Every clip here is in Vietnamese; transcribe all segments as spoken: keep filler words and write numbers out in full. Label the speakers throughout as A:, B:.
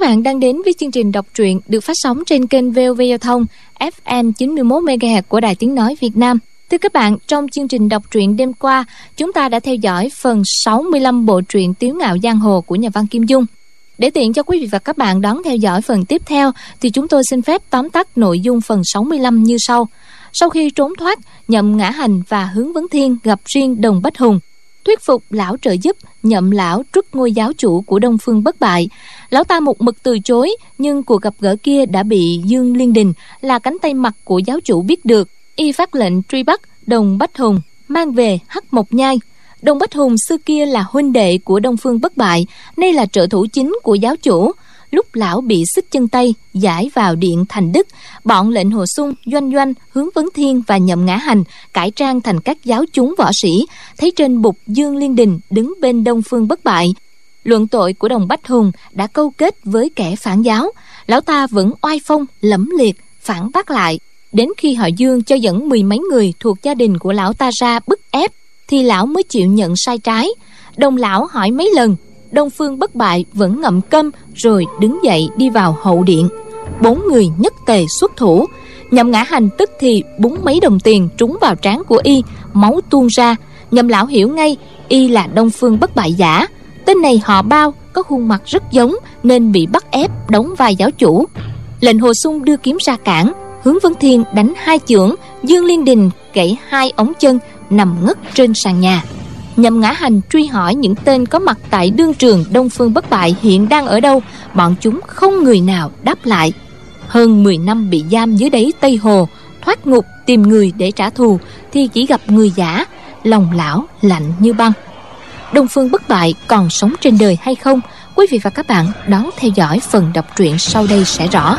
A: bạn đang đến với chương trình đọc truyện được phát sóng trên kênh vê o vê Giao thông ép em chín mươi mốt mê ga héc của Đài Tiếng Nói Việt Nam. Thưa các bạn, trong chương trình đọc truyện đêm qua, chúng ta đã theo dõi phần sáu mươi lăm bộ truyện Tiếu Ngạo Giang Hồ của nhà văn Kim Dung. Để tiện cho quý vị và các bạn đón theo dõi phần tiếp theo, thì chúng tôi xin phép tóm tắt nội dung phần sáu mươi lăm như sau. Sau khi trốn thoát, Nhậm Ngã Hành và Hướng Vấn Thiên gặp riêng Đồng Bách Hùng, thuyết phục lão trợ giúp, Nhậm lão truất ngôi giáo chủ của Đông Phương Bất Bại. Lão ta một mực từ chối, nhưng cuộc gặp gỡ kia đã bị Dương Liên Đình là cánh tay mặt của giáo chủ biết được. Y phát lệnh truy bắt Đồng Bách Hùng, mang về Hắc Mộc Nhai. Đồng Bách Hùng xưa kia là huynh đệ của Đông Phương Bất Bại, nay là trợ thủ chính của giáo chủ. Lúc lão bị xích chân tay, giải vào điện Thành Đức, bọn Lệnh Hồ Xung, Doanh Doanh, Hướng Vấn Thiên và Nhậm Ngã Hành cải trang thành các giáo chúng võ sĩ, thấy trên bục Dương Liên Đình đứng bên Đông Phương Bất Bại. Luận tội của Đồng Bách Hùng đã câu kết với kẻ phản giáo, lão ta vẫn oai phong lẫm liệt phản bác lại. Đến khi họ Dương cho dẫn mười mấy người thuộc gia đình của lão ta ra bức ép, thì lão mới chịu nhận sai trái. Đồng lão hỏi mấy lần, Đông Phương Bất Bại vẫn ngậm câm, rồi đứng dậy đi vào hậu điện. Bốn người nhất tề xuất thủ. Nhậm Ngã Hành tức thì búng mấy đồng tiền trúng vào trán của y, máu tuôn ra. Nhậm lão hiểu ngay y là Đông Phương Bất Bại giả. Tên này họ Bao, có khuôn mặt rất giống, nên bị bắt ép đóng vai giáo chủ. Lệnh Hồ Xung đưa kiếm ra cản, Hướng Vấn Thiên đánh hai chưởng, Dương Liên Đình gãy hai ống chân, nằm ngất trên sàn nhà. Nhậm Ngã Hành truy hỏi những tên có mặt tại đương trường Đông Phương Bất Bại hiện đang ở đâu, bọn chúng không người nào đáp lại. Hơn mười năm bị giam dưới đáy Tây Hồ, thoát ngục tìm người để trả thù, thì chỉ gặp người giả, lòng lão lạnh như băng. Đông Phương Bất Bại còn sống trên đời hay không? Quý vị và các bạn đón theo dõi phần đọc truyện sau đây sẽ rõ.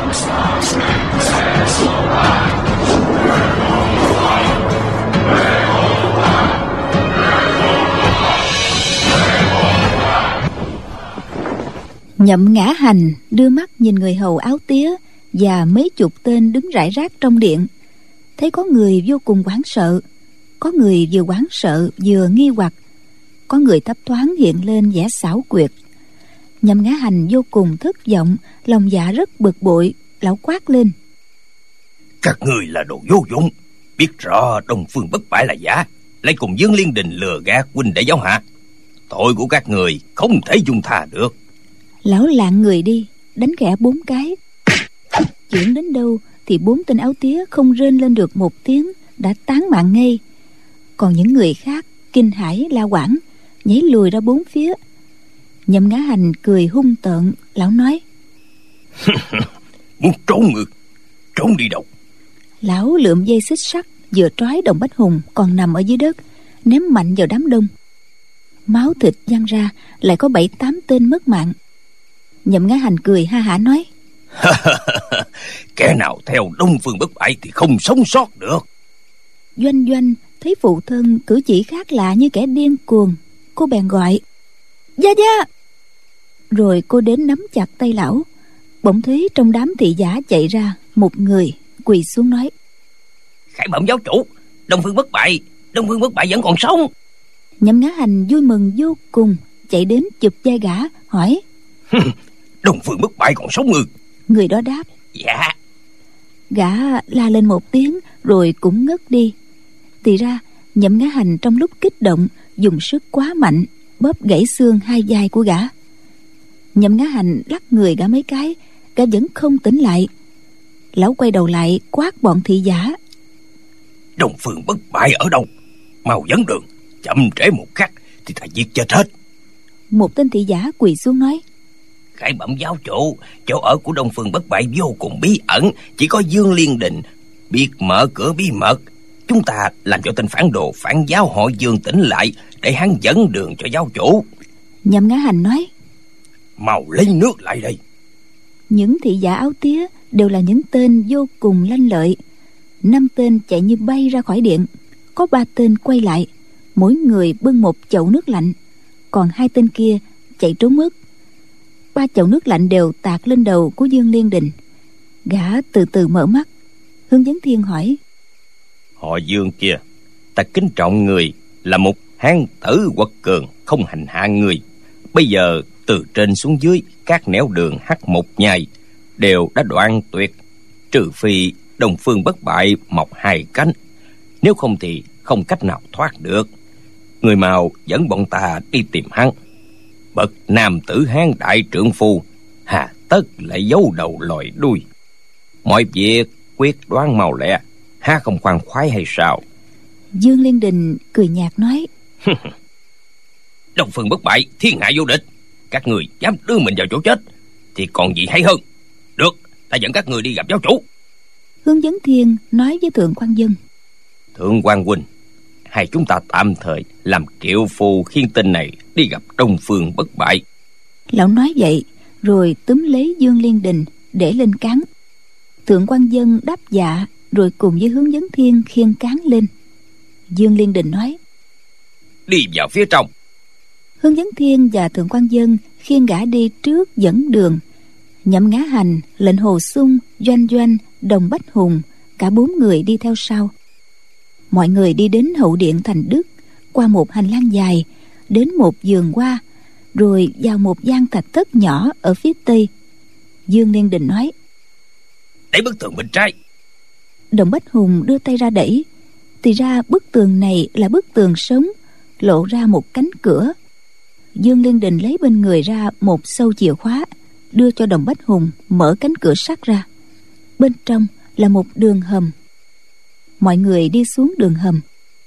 B: Nhậm Ngã Hành đưa mắt nhìn người hầu áo tía và mấy chục tên đứng rải rác trong điện, thấy có người vô cùng hoảng sợ, có người vừa hoảng sợ vừa nghi hoặc, có người thấp thoáng hiện lên vẻ xảo quyệt. Nhậm Ngã Hành vô cùng thất vọng, lòng dạ rất bực bội. Lão quát lên:
C: Các người là đồ vô dụng, biết rõ Đông Phương Bất Bại là giả, lại cùng Dương Liên Đình lừa gạt huynh đệ giáo hạ. Tội của các người không thể dung tha được.
B: Lão lạng người đi, đánh khẽ bốn cái. Chuyển đến đâu thì bốn tên áo tía không rên lên được một tiếng, đã tán mạng ngay. Còn những người khác kinh hãi la hoảng, nhảy lùi ra bốn phía. Nhậm Ngã Hành cười hung tợn. Lão nói:
C: Muốn trốn ngược, trốn đi đâu?
B: Lão lượm dây xích sắt vừa trói Đồng Bách Hùng còn nằm ở dưới đất, ném mạnh vào đám đông. Máu thịt văng ra, lại có bảy tám tên mất mạng. Nhậm Ngã Hành cười ha hả nói:
C: Kẻ nào theo Đông Phương Bất Bại thì không sống sót được.
B: Doanh Doanh thấy phụ thân cử chỉ khác lạ như kẻ điên cuồng, cô bèn gọi: Gia Gia. Rồi cô đến nắm chặt tay lão. Bỗng thấy trong đám thị giả chạy ra một người, quỳ xuống nói:
C: Khải bẩm giáo chủ, Đông Phương Bất Bại, Đông Phương Bất Bại vẫn còn sống.
B: Nhậm Ngã Hành vui mừng vô cùng, chạy đến chụp vai gã, hỏi:
C: Đông Phương Bất Bại còn sống ư?
B: Người đó đáp:
C: Dạ.
B: Gã la lên một tiếng rồi cũng ngất đi. Thì ra Nhậm Ngã Hành trong lúc kích động dùng sức quá mạnh, bóp gãy xương hai vai của gã. Nhậm Ngã Hành lắc người gã mấy cái, gã vẫn không tỉnh lại. Lão quay đầu lại quát bọn thị giả:
C: Đông Phương Bất Bại ở đâu? Mau dẫn đường, chậm trễ một khắc thì ta giết chết hết.
B: Một tên thị giả quỳ xuống nói:
C: Khải bẩm giáo chủ, chỗ ở của Đông Phương Bất Bại vô cùng bí ẩn, chỉ có Dương Liên Đình biết mở cửa bí mật. Chúng ta làm cho tên phản đồ phản giáo họ Dương tỉnh lại, để hắn dẫn đường cho giáo chủ.
B: Nhậm Ngã Hành nói:
C: Mau lấy nước lại đây.
B: Những thị giả áo tía đều là những tên vô cùng lanh lợi. Năm tên chạy như bay ra khỏi điện, có ba tên quay lại, mỗi người bưng một chậu nước lạnh, còn hai tên kia chạy trốn mất. Ba chậu nước lạnh đều tạt lên đầu của Dương Liên Đình. Gã từ từ mở mắt. Hướng Vấn Thiên hỏi:
C: Họ Dương kia, ta kính trọng người, là một hán tử quật cường, không hành hạ người. Bây giờ Từ trên xuống dưới, các nẻo đường hắc một nhai đều đã đoạn tuyệt, trừ phi Đông Phương Bất Bại mọc hai cánh, nếu không thì không cách nào thoát được. Người mau dẫn bọn ta đi tìm hắn. Bậc nam tử Hán đại trượng phu, hà tất lại giấu đầu lòi đuôi. Mọi việc quyết đoán mau lẹ, há không khoan khoái hay sao?
B: Dương Liên Đình cười nhạt nói:
C: Đông Phương Bất Bại thiên hạ vô địch, các người dám đưa mình vào chỗ chết thì còn gì hay hơn. Được, ta dẫn các người đi gặp giáo chủ.
B: Hướng Vấn Thiên nói với Thượng Quan Dân:
C: Thượng Quan huynh, hai chúng ta tạm thời làm triệu phù khiên tinh này đi gặp Đông Phương Bất Bại.
B: Lão nói vậy rồi túm lấy Dương Liên Đình để lên cán. Thượng Quan Dân đáp dạ rồi cùng với Hướng Vấn Thiên khiêng cán lên. Dương Liên Đình nói:
C: Đi vào phía trong.
B: Hướng Vấn Thiên và Thượng Quan Dân khiêng gã đi trước dẫn đường. Nhậm Ngã Hành, Lệnh Hồ Xung, Doanh Doanh, Đồng Bách Hùng, cả bốn người đi theo sau. Mọi người đi đến hậu điện Thành Đức, qua một hành lang dài, đến một vườn hoa, rồi vào một gian thạch thất nhỏ ở phía tây. Dương Liên Đình nói:
C: Đẩy bức tường bên trái.
B: Đồng Bách Hùng đưa tay ra đẩy, thì ra bức tường này là bức tường sống, lộ ra một cánh cửa. Dương Liên Đình lấy bên người ra một sâu chìa khóa, đưa cho Đồng Bách Hùng mở cánh cửa sắt ra. Bên trong là một đường hầm. Mọi người đi xuống đường hầm.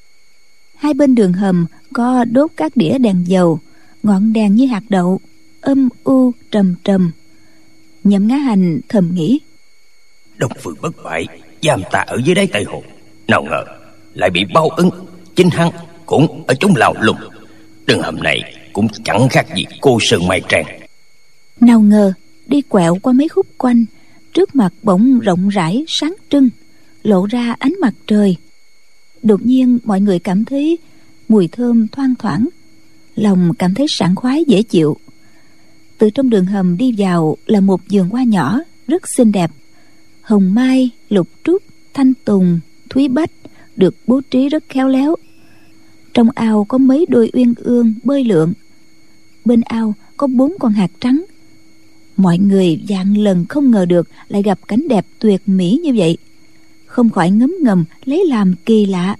B: Hai bên đường hầm có đốt các đĩa đèn dầu, ngọn đèn như hạt đậu, âm u trầm trầm. Nhậm Ngã Hành thầm nghĩ:
C: Đông Phương Bất Bại giam ta ở dưới đáy Tây Hồ, nào ngờ lại bị báo ứng. Chính hắn cũng ở trong lao lùng. Đường hầm này cũng chẳng khác gì cô sơn mây tràn.
B: Nào ngờ đi quẹo qua mấy khúc quanh, trước mặt bỗng rộng rãi sáng trưng, lộ ra ánh mặt trời. Đột nhiên mọi người cảm thấy mùi thơm thoang thoảng, lòng cảm thấy sảng khoái dễ chịu. Từ trong đường hầm đi vào là một vườn hoa nhỏ rất xinh đẹp. Hồng mai, lục trúc, thanh tùng, thúy bách được bố trí rất khéo léo. Trong ao có mấy đôi uyên ương bơi lượn. Bên ao có bốn con hạt trắng. Mọi người vạn lần không ngờ được lại gặp cảnh đẹp tuyệt mỹ như vậy, không khỏi ngấm ngầm lấy làm kỳ lạ.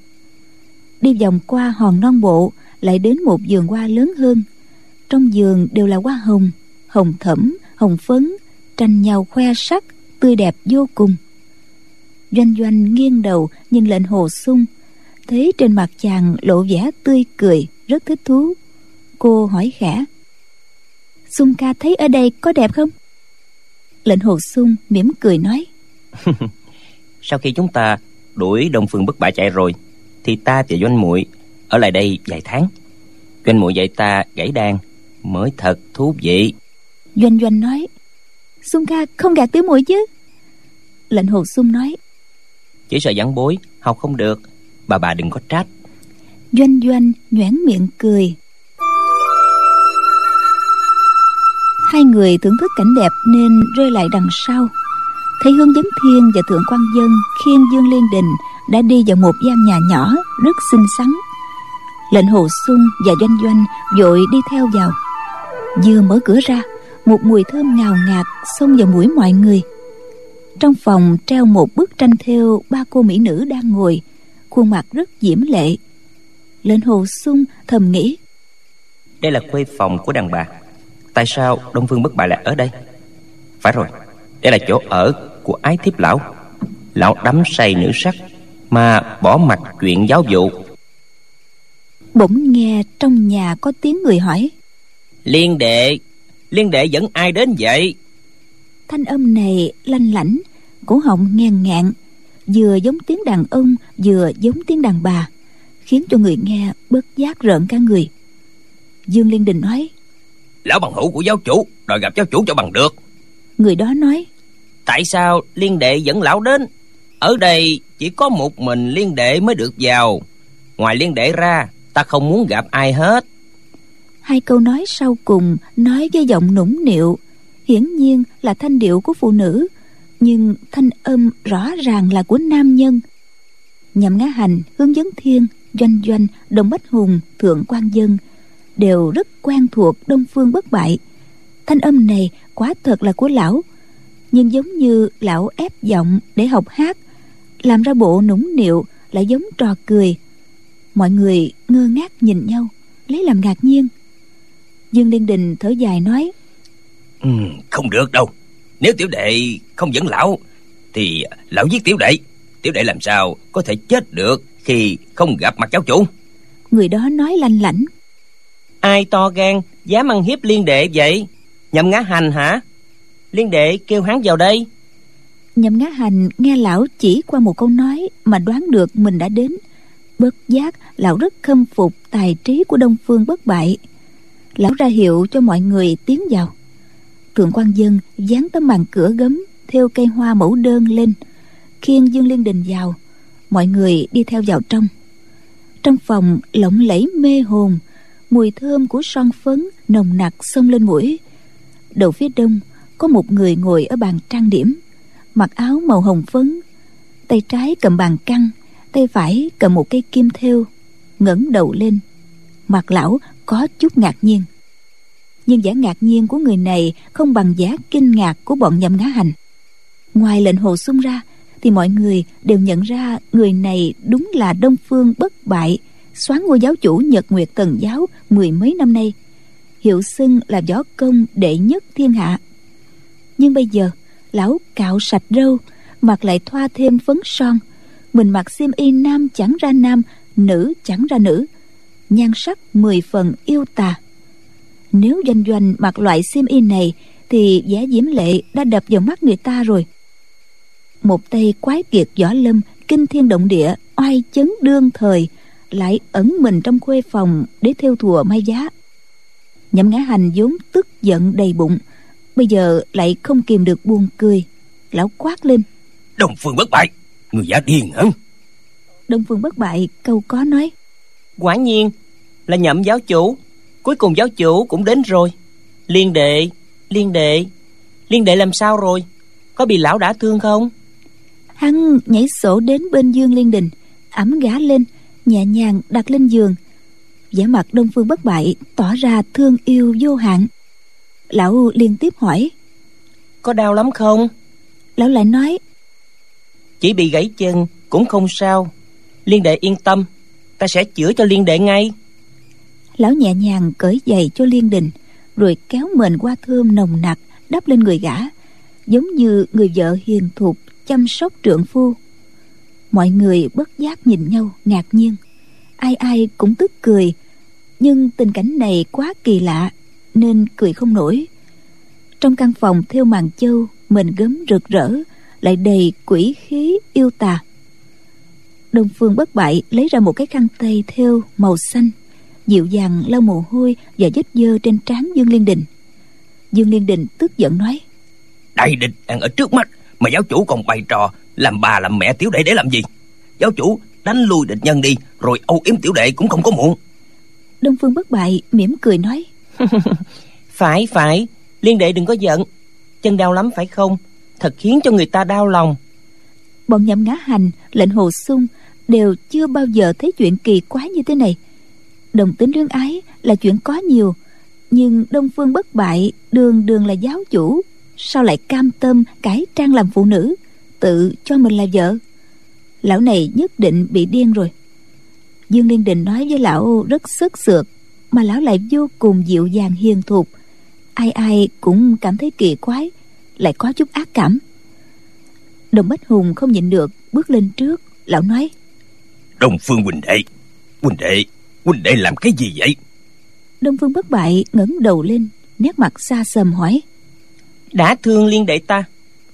B: Đi vòng qua hòn non bộ, lại đến một vườn hoa lớn hơn. Trong vườn đều là hoa hồng, hồng thẫm, hồng phấn, tranh nhau khoe sắc, tươi đẹp vô cùng. Doanh Doanh nghiêng đầu nhìn Lệnh Hồ Xung, thấy trên mặt chàng lộ vẻ tươi cười, rất thích thú. Cô hỏi khẽ: Xung ca thấy ở đây có đẹp không? Lệnh Hồ Xung mỉm cười nói:
C: Sau khi chúng ta đuổi Đông Phương Bất Bại chạy rồi, thì ta và Doanh muội ở lại đây vài tháng. Doanh muội dạy ta gảy đàn mới thật thú vị.
B: Doanh Doanh nói: Xung ca không gạt tiểu muội chứ? Lệnh Hồ Xung nói:
C: Chỉ sợ vãn bối học không được, bà bà đừng có trách.
B: Doanh Doanh nhoẻn miệng cười. Hai người thưởng thức cảnh đẹp nên rơi lại đằng sau. Thấy Hướng Vấn Thiên và Thượng Quan Dân khiêng Dương Liên Đình đã đi vào một gian nhà nhỏ rất xinh xắn. Lệnh Hồ Xung và Doanh Doanh vội đi theo vào. Vừa mở cửa ra, một mùi thơm ngào ngạt xông vào mũi mọi người. Trong phòng treo một bức tranh thêu ba cô mỹ nữ đang ngồi, khuôn mặt rất diễm lệ. Lệnh Hồ Xung thầm nghĩ:
C: Đây là khuê phòng của đàn bà. Tại sao Đông Phương Bất Bại lại ở đây? Phải rồi, đây là chỗ ở của Ái Thiếp lão. Lão đắm say nữ sắc mà bỏ mặc chuyện giáo vụ.
B: Bỗng nghe trong nhà có tiếng người hỏi:
C: Liên đệ, Liên đệ dẫn ai đến vậy?
B: Thanh âm này lanh lảnh, cổ họng ngàn ngạn, vừa giống tiếng đàn ông vừa giống tiếng đàn bà, khiến cho người nghe bất giác rợn cả người. Dương Liên Đình nói:
C: Lão bằng hữu của giáo chủ, đòi gặp giáo chủ cho bằng được.
B: Người đó nói:
C: Tại sao Liên đệ dẫn lão đến? Ở đây chỉ có một mình Liên đệ mới được vào. Ngoài Liên đệ ra, ta không muốn gặp ai hết.
B: Hai câu nói sau cùng nói với giọng nũng nịu, hiển nhiên là thanh điệu của phụ nữ, nhưng thanh âm rõ ràng là của nam nhân. Nhậm Ngã Hành, Hướng Vấn Thiên, Doanh Doanh, Đồng Bách Hùng, Thượng Quan Dân đều rất quen thuộc Đông Phương Bất Bại, Thanh âm này quả thật là của lão, nhưng giống như lão ép giọng để học hát, làm ra bộ nũng nịu, lại giống trò cười. Mọi người ngơ ngác nhìn nhau, lấy làm ngạc nhiên. Dương Liên Đình thở dài nói:
C: ừ, Không được đâu. Nếu tiểu đệ không dẫn lão thì lão giết tiểu đệ. Tiểu đệ làm sao có thể chết được khi không gặp mặt giáo chủ?
B: Người đó nói lanh lảnh:
D: Ai to gan dám ăn hiếp Liên đệ vậy? Nhậm Ngã Hành hả? Liên đệ kêu hắn vào đây.
B: Nhậm Ngã Hành nghe lão chỉ qua một câu nói mà đoán được mình đã đến. Bất giác lão rất khâm phục tài trí của Đông Phương Bất Bại. Lão ra hiệu cho mọi người tiến vào. Thượng quan Dân dán tấm màn cửa gấm thêu cây hoa mẫu đơn lên, khiêng Dương Liên Đình vào. Mọi người đi theo vào trong. Trong phòng lộng lẫy mê hồn, mùi thơm của son phấn nồng nặc xông lên mũi. Đầu phía đông có một người ngồi ở bàn trang điểm, mặc áo màu hồng phấn, tay trái cầm bàn căng, tay phải cầm một cây kim thêu. Ngẩng đầu lên, mặt lão có chút ngạc nhiên, nhưng vẻ ngạc nhiên của người này không bằng vẻ kinh ngạc của bọn Nhậm Ngã Hành. Ngoài lệnh hồ xung ra thì mọi người đều nhận ra người này đúng là Đông Phương Bất Bại, soán ngôi giáo chủ Nhật Nguyệt Thần giáo mười mấy năm nay, hiệu xưng là võ công đệ nhất thiên hạ. Nhưng bây giờ lão cạo sạch râu, mặt lại thoa thêm phấn son, mình mặc xiêm y nam chẳng ra nam, nữ chẳng ra nữ, nhan sắc mười phần yêu tà. Nếu Doanh Doanh mặc loại xiêm y này thì vẻ diễm lệ đã đập vào mắt người ta rồi. Một tay quái kiệt võ lâm kinh thiên động địa, oai chấn đương thời, lại ẩn mình trong khuê phòng để thêu thùa may giá. Nhậm Ngã Hành vốn tức giận đầy bụng, bây giờ lại không kìm được buồn cười. Lão quát lên:
C: Đông Phương Bất Bại, người giả điên hả?
B: Đông Phương Bất Bại câu có nói:
D: Quả nhiên là Nhậm giáo chủ. Cuối cùng giáo chủ cũng đến rồi. Liên đệ, liên đệ, liên đệ làm sao rồi? Có bị lão đả thương không?
B: Hắn nhảy sổ đến bên Dương Liên Đình, ẵm gã lên, nhẹ nhàng đặt lên giường. Vẻ mặt Đông Phương Bất Bại tỏ ra thương yêu vô hạn. Lão liên tiếp hỏi:
D: Có đau lắm không?
B: Lão lại nói:
D: Chỉ bị gãy chân cũng không sao. Liên đệ yên tâm, ta sẽ chữa cho liên đệ ngay.
B: Lão nhẹ nhàng cởi giày cho Liên Đình, rồi kéo mền hoa thơm nồng nặc đắp lên người gã, giống như người vợ hiền thục chăm sóc trượng phu. Mọi người bất giác nhìn nhau ngạc nhiên, ai ai cũng tức cười, nhưng tình cảnh này quá kỳ lạ nên cười không nổi. Trong căn phòng thêu màn châu, mền gấm rực rỡ, lại đầy quỷ khí yêu tà. Đông Phương Bất Bại lấy ra một cái khăn tay thêu màu xanh, dịu dàng lau mồ hôi và vết dơ trên trán Dương Liên Đình. Dương Liên Đình tức giận nói:
C: Đại địch đang ở trước mắt mà giáo chủ còn bày trò làm bà làm mẹ tiểu đệ để làm gì? Giáo chủ đánh lui địch nhân đi, rồi âu yếm tiểu đệ cũng không có muộn.
B: Đông Phương Bất Bại mỉm cười nói:
D: Phải phải, liên đệ đừng có giận. Chân đau lắm phải không? Thật khiến cho người ta đau lòng.
B: Bọn Nhậm Ngã Hành, lệnh hồ xung đều chưa bao giờ thấy chuyện kỳ quái như thế này. Đồng tính luyến ái là chuyện có nhiều, nhưng Đông Phương Bất Bại đường đường là giáo chủ, sao lại cam tâm cải trang làm phụ nữ, tự cho mình là vợ? Lão này nhất định bị điên rồi. Dương Liên Đình nói với lão rất sức sượt, mà lão lại vô cùng dịu dàng hiền thục. Ai ai cũng cảm thấy kỳ quái, lại có chút ác cảm. Đồng Bách Hùng không nhịn được bước lên trước. Lão nói:
C: Đông Phương huynh đệ, huynh đệ, huynh đệ làm cái gì vậy?
B: Đông Phương Bất Bại ngẩng đầu lên, nét mặt xa xăm hỏi:
D: Đã thương liên đệ ta,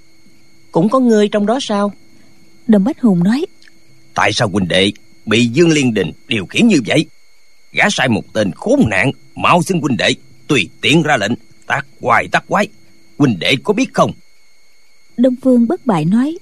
D: cũng có ngươi trong đó sao?
B: Đồng Bách Hùng nói:
C: Tại sao huynh đệ bị Dương Liên Đình điều khiển như vậy? Gã sai một tên khốn nạn, mau xin huynh đệ tùy tiện ra lệnh tát hoài tát quái. Huynh đệ có biết không?
B: Đông Phương Bất Bại nói: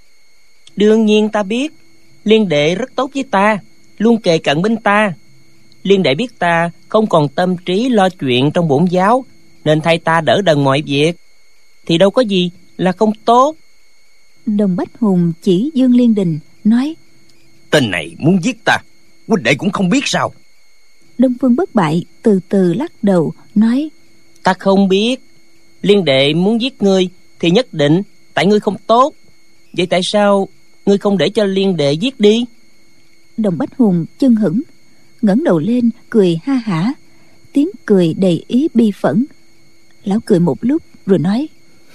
D: Đương nhiên ta biết. Liên đệ rất tốt với ta, luôn kề cận bên ta. Liên đệ biết ta không còn tâm trí lo chuyện trong bổn giáo, nên thay ta đỡ đần mọi việc, thì đâu có gì là không tốt.
B: Đồng Bách Hùng chỉ Dương Liên Đình nói:
C: Tên này muốn giết ta, huynh đệ cũng không biết sao?
B: Đông Phương Bất Bại từ từ lắc đầu nói:
D: Ta không biết, Liên đệ muốn giết ngươi thì nhất định tại ngươi không tốt. Vậy tại sao ngươi không để cho liên đệ giết đi?
B: Đồng Bách Hùng chân hững, ngẩng đầu lên cười ha hả, tiếng cười đầy ý bi phẫn. Lão cười một lúc rồi nói: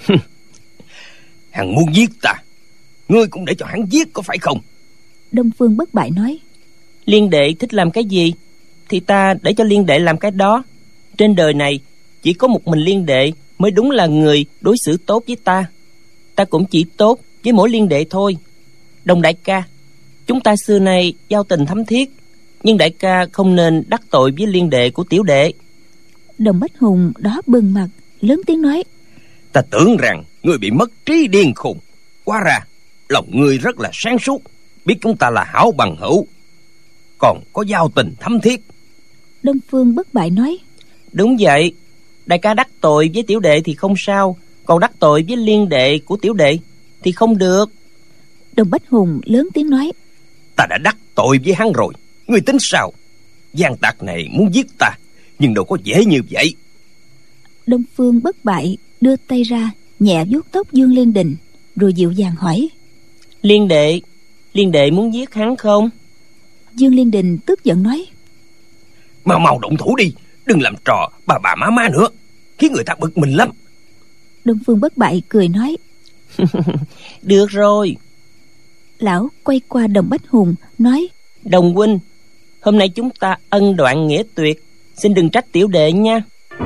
C: Hắn muốn giết ta, ngươi cũng để cho hắn giết có phải không?
B: Đông Phương Bất Bại nói:
D: Liên đệ thích làm cái gì thì ta để cho liên đệ làm cái đó. Trên đời này chỉ có một mình liên đệ mới đúng là người đối xử tốt với ta. Ta cũng chỉ tốt với mỗi liên đệ thôi. Đồng đại ca, chúng ta xưa nay giao tình thắm thiết, nhưng đại ca không nên đắc tội với liên đệ của tiểu đệ.
B: Đồng Bách Hùng đó bừng mặt, lớn tiếng nói:
C: Ta tưởng rằng ngươi bị mất trí điên khùng, hóa ra lòng ngươi rất là sáng suốt, biết chúng ta là hảo bằng hữu, còn có giao tình thắm thiết.
B: Đông Phương Bất Bại nói:
D: Đúng vậy, đại ca đắc tội với tiểu đệ thì không sao, còn đắc tội với liên đệ của tiểu đệ thì không được.
B: Đồng Bách Hùng lớn tiếng nói:
C: Ta đã đắc tội với hắn rồi, ngươi tính sao? Gian tặc này muốn giết ta, nhưng đâu có dễ như vậy.
B: Đông Phương Bất Bại đưa tay ra nhẹ vuốt tóc Dương Liên Đình, rồi dịu dàng hỏi:
D: Liên đệ, liên đệ muốn giết hắn không?
B: Dương Liên Đình tức giận nói:
C: Mau mau động thủ đi, đừng làm trò bà bà má má nữa, khiến người ta bực mình lắm.
B: Đông Phương Bất Bại cười nói:
D: Được rồi.
B: Lão quay qua Đồng Bách Hùng nói:
D: Đồng huynh, hôm nay chúng ta ân đoạn nghĩa tuyệt, xin đừng trách tiểu đệ nha.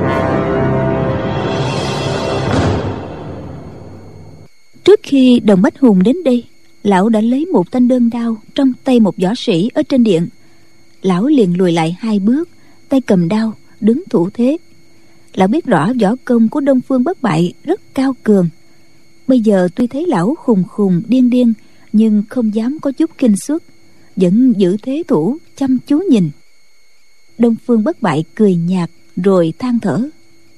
B: Trước khi Đồng Bách Hùng đến đây, lão đã lấy một thanh đơn đao trong tay một võ sĩ ở trên điện. Lão liền lùi lại hai bước, tay cầm đao đứng thủ thế. Lão biết rõ võ công của Đông Phương Bất Bại rất cao cường. Bây giờ tuy thấy lão khùng khùng điên điên, nhưng không dám có chút kinh suất, vẫn giữ thế thủ chăm chú nhìn. Đông Phương Bất Bại cười nhạt rồi than thở: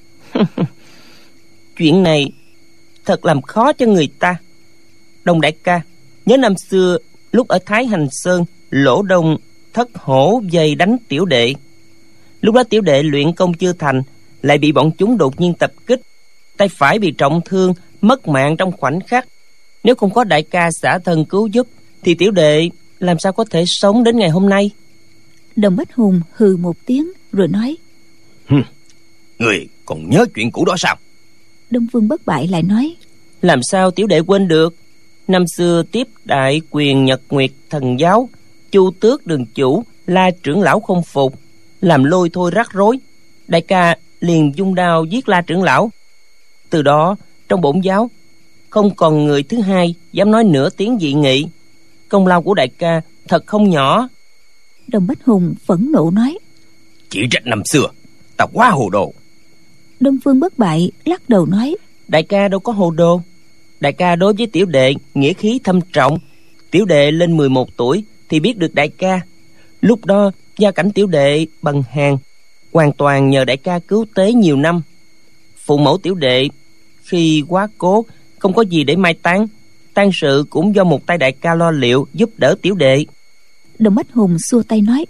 D: Chuyện này thật làm khó cho người ta. Đồng đại ca, nhớ năm xưa lúc ở Thái Hành Sơn, Lỗ Đông thất hổ vây đánh tiểu đệ. Lúc đó tiểu đệ luyện công chưa thành, lại bị bọn chúng đột nhiên tập kích, tay phải bị trọng thương, mất mạng trong khoảnh khắc. Nếu không có đại ca xả thân cứu giúp thì tiểu đệ làm sao có thể sống đến ngày hôm nay?
B: Đồng Bách Hùng hừ một tiếng rồi nói:
C: Hừm, người còn nhớ chuyện cũ đó sao?
B: Đông Phương Bất Bại lại nói:
D: Làm sao tiểu đệ quên được? Năm xưa tiếp đại quyền Nhật Nguyệt Thần Giáo, Chu Tước đường chủ, La trưởng lão không phục, làm lôi thôi rắc rối. Đại ca liền dung đao giết La trưởng lão. Từ đó trong bổn giáo không còn người thứ hai dám nói nửa tiếng dị nghị. Công lao của đại ca thật không nhỏ.
B: Đồng Bách Hùng phẫn nộ nói:
C: Chỉ trách năm xưa ta quá hồ đồ.
B: Đông Phương Bất Bại lắc đầu nói:
D: Đại ca đâu có hồ đồ. Đại ca đối với tiểu đệ nghĩa khí thâm trọng. Tiểu đệ lên mười một tuổi thì biết được đại ca. Lúc đó gia cảnh tiểu đệ bằng hàng, hoàn toàn nhờ đại ca cứu tế nhiều năm. Phụ mẫu tiểu đệ khi quá cố, không có gì để mai táng, tang sự cũng do một tay đại ca lo liệu giúp đỡ tiểu đệ.
B: Đồng Bách Hùng xua tay nói: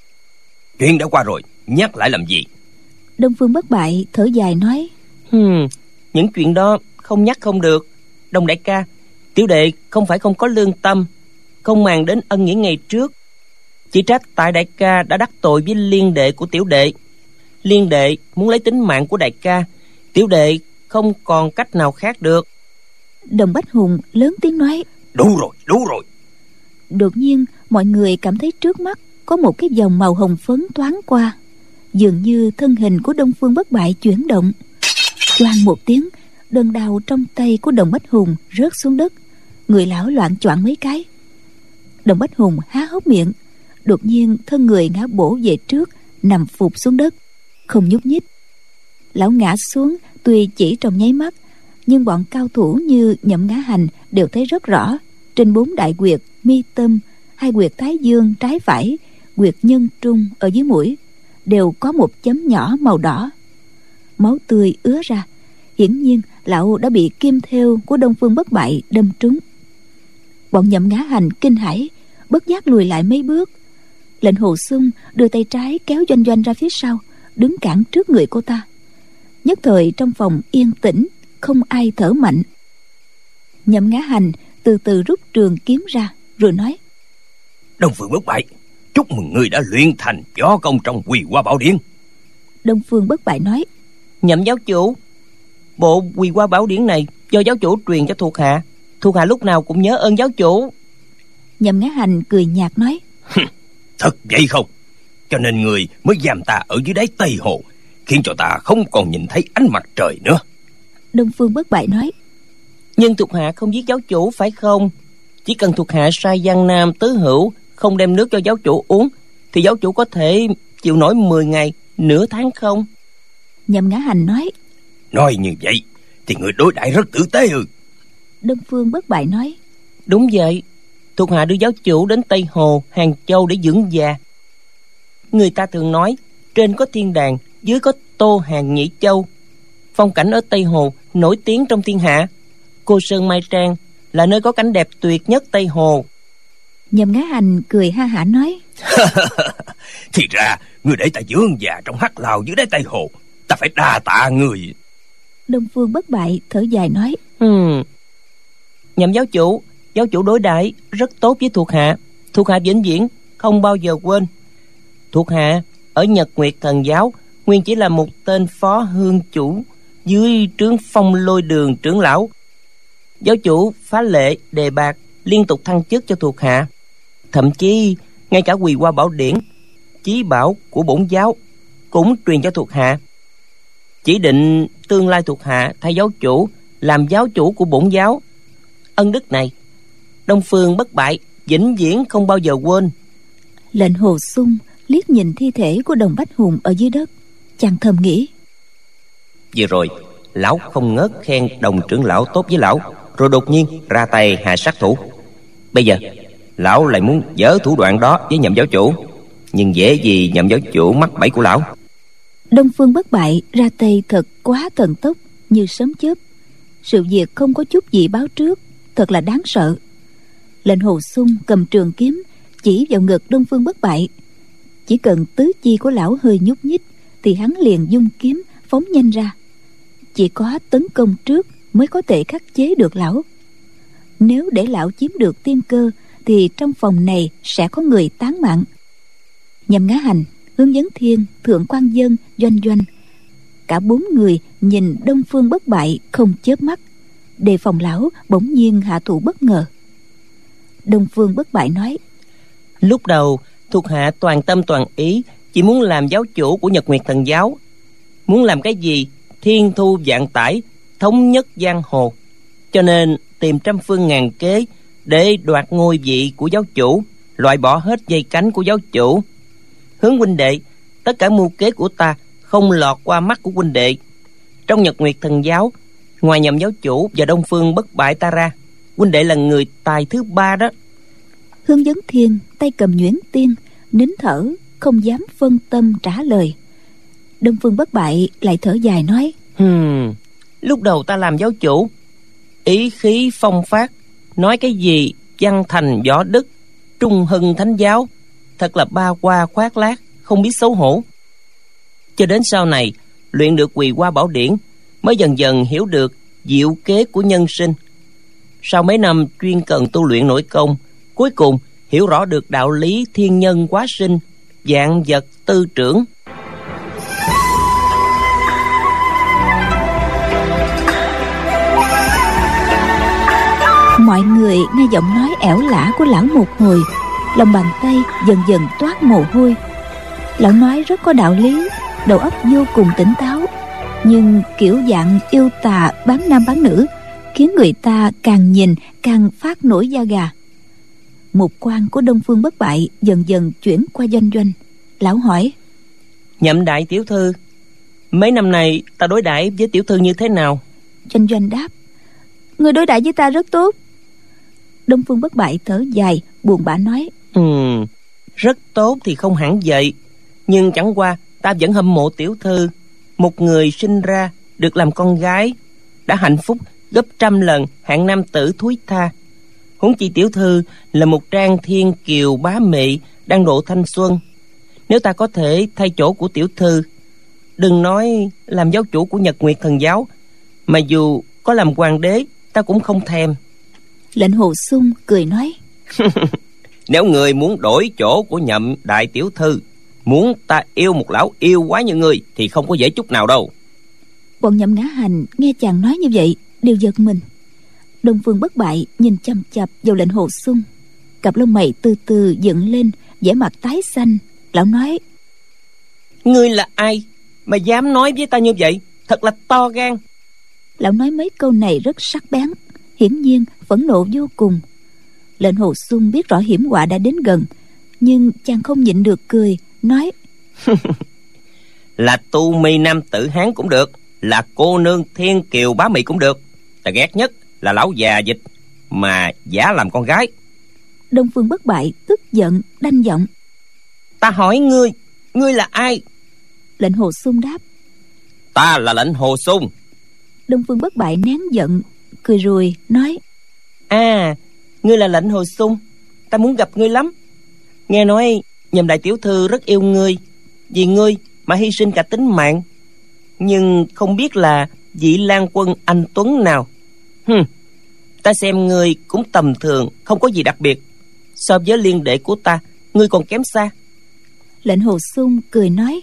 C: Chuyện đã qua rồi, nhắc lại làm gì?
B: Đông Phương Bất Bại thở dài nói:
D: Hmm, những chuyện đó không nhắc không được. Đồng đại ca, tiểu đệ không phải không có lương tâm, không màng đến ân nghĩa ngày trước. Chỉ trách tại đại ca đã đắc tội với liên đệ của tiểu đệ. Liên đệ muốn lấy tính mạng của đại ca, tiểu đệ không còn cách nào khác được.
B: Đồng Bách Hùng lớn tiếng nói:
C: Đủ rồi, đủ rồi.
B: Đột nhiên mọi người cảm thấy trước mắt có một cái vòng màu hồng phấn thoáng qua, dường như thân hình của Đông Phương Bất Bại chuyển động. Choang một tiếng, đơn đao trong tay của Đồng Bách Hùng rớt xuống đất, người lão loạng choạng mấy cái. Đồng Bách Hùng há hốc miệng, đột nhiên thân người ngã bổ về trước, nằm phục xuống đất, không nhúc nhích. Lão ngã xuống tuy chỉ trong nháy mắt, nhưng bọn cao thủ như Nhậm Ngã Hành đều thấy rất rõ. Trên bốn đại huyệt mi tâm, hai huyệt thái dương trái phải, huyệt nhân trung ở dưới mũi đều có một chấm nhỏ màu đỏ. Máu tươi ứa ra, hiển nhiên lão đã bị kim thêu của Đông Phương Bất Bại đâm trúng. Bọn Nhậm Ngã Hành kinh hãi, bất giác lùi lại mấy bước. Lệnh Hồ Xung đưa tay trái kéo Doanh Doanh ra phía sau, đứng cản trước người cô ta. Nhất thời trong phòng yên tĩnh, không ai thở mạnh. Nhậm Ngã Hành từ từ rút trường kiếm ra rồi nói:
C: Đông Phương Bất Bại, chúc mừng ngươi đã luyện thành võ công trong Quỳ Hoa Bảo Điển.
B: Đông Phương Bất Bại nói:
D: Nhậm giáo chủ, bộ Quỳ Hoa Bảo Điển này do giáo chủ truyền cho thuộc hạ, thuộc hạ lúc nào cũng nhớ ơn giáo chủ.
B: Nhậm Ngã Hành cười nhạt nói:
C: Thật vậy không? Cho nên người mới giam ta ở dưới đáy Tây Hồ, khiến cho ta không còn nhìn thấy ánh mặt trời nữa.
B: Đông Phương Bất Bại nói:
D: Nhưng thuộc hạ không giết giáo chủ phải không? Chỉ cần thuộc hạ sai Giang Nam tứ hữu không đem nước cho giáo chủ uống, thì giáo chủ có thể chịu nổi mười ngày, nửa tháng không?
B: Nhậm Ngã Hành nói:
C: Nói như vậy thì người đối đãi rất tử tế ư?
B: Đông Phương Bất Bại nói:
D: Đúng vậy, thuộc hạ đưa giáo chủ đến Tây Hồ, Hàng Châu để dưỡng già. Người ta thường nói trên có thiên đàng, dưới có Tô Hàng Nhĩ Châu. Phong cảnh ở Tây Hồ nổi tiếng trong thiên hạ. Cô Sơn Mai Trang là nơi có cảnh đẹp tuyệt nhất Tây Hồ.
B: Nhậm Ngã Hành cười ha hả nói:
C: Thì ra người để ta dưỡng già trong hắc lao dưới đáy Tây Hồ, ta phải đa tạ người.
B: Đông Phương Bất Bại thở dài nói:
D: hmm. Nhậm giáo chủ, giáo chủ đối đãi rất tốt với thuộc hạ, thuộc hạ vĩnh viễn không bao giờ quên. Thuộc hạ ở Nhật Nguyệt Thần Giáo nguyên chỉ là một tên phó hương chủ dưới trướng Phong Lôi Đường trưởng lão. Giáo chủ phá lệ đề bạt liên tục thăng chức cho thuộc hạ, thậm chí ngay cả Quỳ Hoa Bảo Điển, chí bảo của bổn giáo, cũng truyền cho thuộc hạ. Chỉ định tương lai thuộc hạ thay giáo chủ làm giáo chủ của bổn giáo. Ân đức này Đông Phương Bất Bại vĩnh viễn không bao giờ quên.
B: Lệnh Hồ Xung liếc nhìn thi thể của Đồng Bách Hùng ở dưới đất, chàng thầm nghĩ:
D: Vừa rồi lão không ngớt khen Đồng trưởng lão tốt với lão, rồi đột nhiên ra tay hạ sát thủ. Bây giờ lão lại muốn dở thủ đoạn đó với Nhậm giáo chủ, nhưng dễ gì Nhậm giáo chủ mắc bẫy của lão.
B: Đông Phương Bất Bại ra tay thật quá thần tốc, như sấm chớp. Sự việc không có chút gì báo trước, thật là đáng sợ. Lệnh Hồ Xung cầm trường kiếm chỉ vào ngực Đông Phương Bất Bại. Chỉ cần tứ chi của lão hơi nhúc nhích thì hắn liền dung kiếm phóng nhanh ra. Chỉ có tấn công trước mới có thể khắc chế được lão. Nếu để lão chiếm được tiên cơ thì trong phòng này sẽ có người tán mạng. Nhậm Ngã Hành, Hướng Vấn Thiên, Thượng Quan Dân, Doanh Doanh, cả bốn người nhìn Đông Phương Bất Bại không chớp mắt, đề phòng lão bỗng nhiên hạ thủ bất ngờ. Đông Phương Bất Bại nói:
D: Lúc đầu thuộc hạ toàn tâm toàn ý chỉ muốn làm giáo chủ của Nhật Nguyệt Thần Giáo, muốn làm cái gì thiên thu vạn tải, thống nhất giang hồ, cho nên tìm trăm phương ngàn kế để đoạt ngôi vị của giáo chủ, loại bỏ hết dây cánh của giáo chủ. Hướng huynh đệ, tất cả mưu kế của ta không lọt qua mắt của huynh đệ. Trong Nhật Nguyệt Thần Giáo, ngoài Nhậm giáo chủ và Đông Phương Bất Bại ta ra, huynh đệ là người tài thứ ba đó.
B: Hướng Vấn Thiên tay cầm nhuyễn tiên, nín thở không dám phân tâm trả lời. Đông Phương Bất Bại lại thở dài nói:
D: hmm, Lúc đầu ta làm giáo chủ, ý khí phong phát, nói cái gì văn thành võ đức, trung hưng thánh giáo, thật là ba qua khoác lác, không biết xấu hổ. Cho đến sau này luyện được Quỳ Hoa Bảo Điển, mới dần dần hiểu được diệu kế của nhân sinh. Sau mấy năm chuyên cần tu luyện nội công, cuối cùng hiểu rõ được đạo lý thiên nhân hóa sinh, vạn vật tư trưởng.
B: Mọi người nghe giọng nói ẻo lả của lão một hồi, lòng bàn tay dần dần toát mồ hôi. Lão nói rất có đạo lý, đầu óc vô cùng tỉnh táo, nhưng kiểu dạng yêu tà bán nam bán nữ khiến người ta càng nhìn càng phát nổi da gà. Mục quan của Đông Phương Bất Bại dần dần chuyển qua Doanh Doanh. Lão hỏi:
D: Nhậm đại tiểu thư, mấy năm này ta đối đãi với tiểu thư như thế nào?
B: Doanh Doanh đáp: Người đối đãi với ta rất tốt. Đông Phương Bất Bại thở dài buồn bã nói:
D: Ừ, rất tốt thì không hẳn vậy, nhưng chẳng qua ta vẫn hâm mộ tiểu thư. Một người sinh ra được làm con gái đã hạnh phúc gấp trăm lần hạng nam tử thúi tha. Huống chi tiểu thư là một trang thiên kiều bá mị đang độ thanh xuân. Nếu ta có thể thay chỗ của tiểu thư, đừng nói làm giáo chủ của Nhật Nguyệt Thần Giáo, Mà dù có làm hoàng đế, ta cũng không thèm.
B: Lệnh Hồ Xung cười nói:
C: Nếu người muốn đổi chỗ của Nhậm đại tiểu thư, muốn ta yêu một lão yêu quái như ngươi, thì không có dễ chút nào đâu.
B: Bọn Nhậm Ngã Hành nghe chàng nói như vậy đều giật mình. Đông Phương Bất Bại nhìn chằm chằm vào Lệnh Hồ Xung, cặp lông mày từ từ dựng lên, vẻ mặt tái xanh. Lão nói:
D: Ngươi là ai mà dám nói với ta như vậy? Thật là to gan.
B: Lão nói mấy câu này rất sắc bén, hiển nhiên phẫn nộ vô cùng. Lệnh Hồ Xung biết rõ hiểm họa đã đến gần, nhưng chàng không nhịn được cười, nói:
C: Là tu mi nam tử Hán cũng được, là cô nương thiên kiều bá mị cũng được. Ta ghét nhất là lão già dịch mà giả làm con gái.
B: Đông Phương Bất Bại tức giận đanh giọng:
D: Ta hỏi ngươi, ngươi là ai?
B: Lệnh Hồ Xung đáp:
C: Ta là Lệnh Hồ Xung.
B: Đông Phương Bất Bại nén giận, cười rồi nói:
D: À, ngươi là Lệnh Hồ Xung, ta muốn gặp ngươi lắm. Nghe nói Nhậm đại tiểu thư rất yêu ngươi, vì ngươi mà hy sinh cả tính mạng. Nhưng không biết là vị Lan quân anh tuấn nào. Hừm, ta xem ngươi cũng tầm thường, không có gì đặc biệt. So với liên đệ của ta, ngươi còn kém xa.
B: Lệnh Hồ Xung cười nói: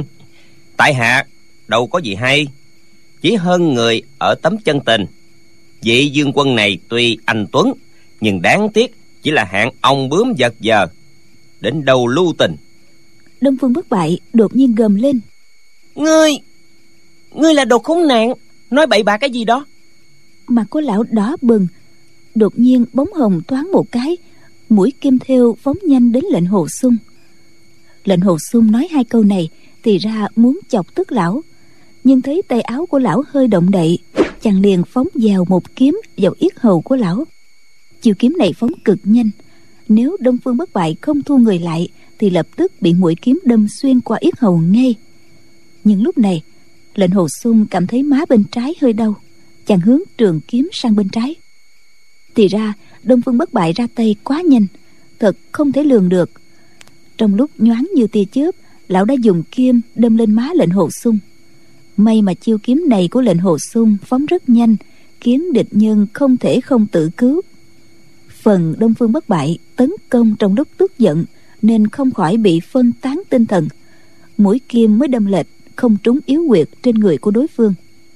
C: Tại hạ đâu có gì hay, chỉ hơn người ở tấm chân tình. Vị Dương quân này tuy anh tuấn, nhưng đáng tiếc chỉ là hạng ong bướm vật giờ, đến đâu lưu tình.
B: Đông Phương Bất Bại đột nhiên gầm lên:
D: Ngươi, ngươi là đồ khốn nạn, nói bậy bạ cái gì đó.
B: Mặt của lão đỏ bừng. Đột nhiên bóng hồng thoáng một cái, mũi kim thêu phóng nhanh đến Lệnh Hồ Xung. Lệnh Hồ Xung nói hai câu này thì ra muốn chọc tức lão, nhưng thấy tay áo của lão hơi động đậy, chàng liền phóng vào một kiếm vào yết hầu của lão. Chiêu kiếm này phóng cực nhanh, nếu Đông Phương Bất Bại không thu người lại thì lập tức bị mũi kiếm đâm xuyên qua yết hầu ngay. Nhưng lúc này Lệnh Hồ Xung cảm thấy má bên trái hơi đau, chàng hướng trường kiếm sang bên trái. Thì ra Đông Phương Bất Bại ra tay quá nhanh, thật không thể lường được. Trong lúc nhoáng như tia chớp, lão đã dùng kiếm đâm lên má Lệnh Hồ Xung. May mà chiêu kiếm này của Lệnh Hồ Xung phóng rất nhanh, khiến địch nhân không thể không tự cứu. Phần Đông Phương Bất Bại tấn công trong lúc tức giận nên không khỏi bị phân tán tinh thần, mũi kim mới đâm lệch, không trúng yếu huyệt trên người của đối phương.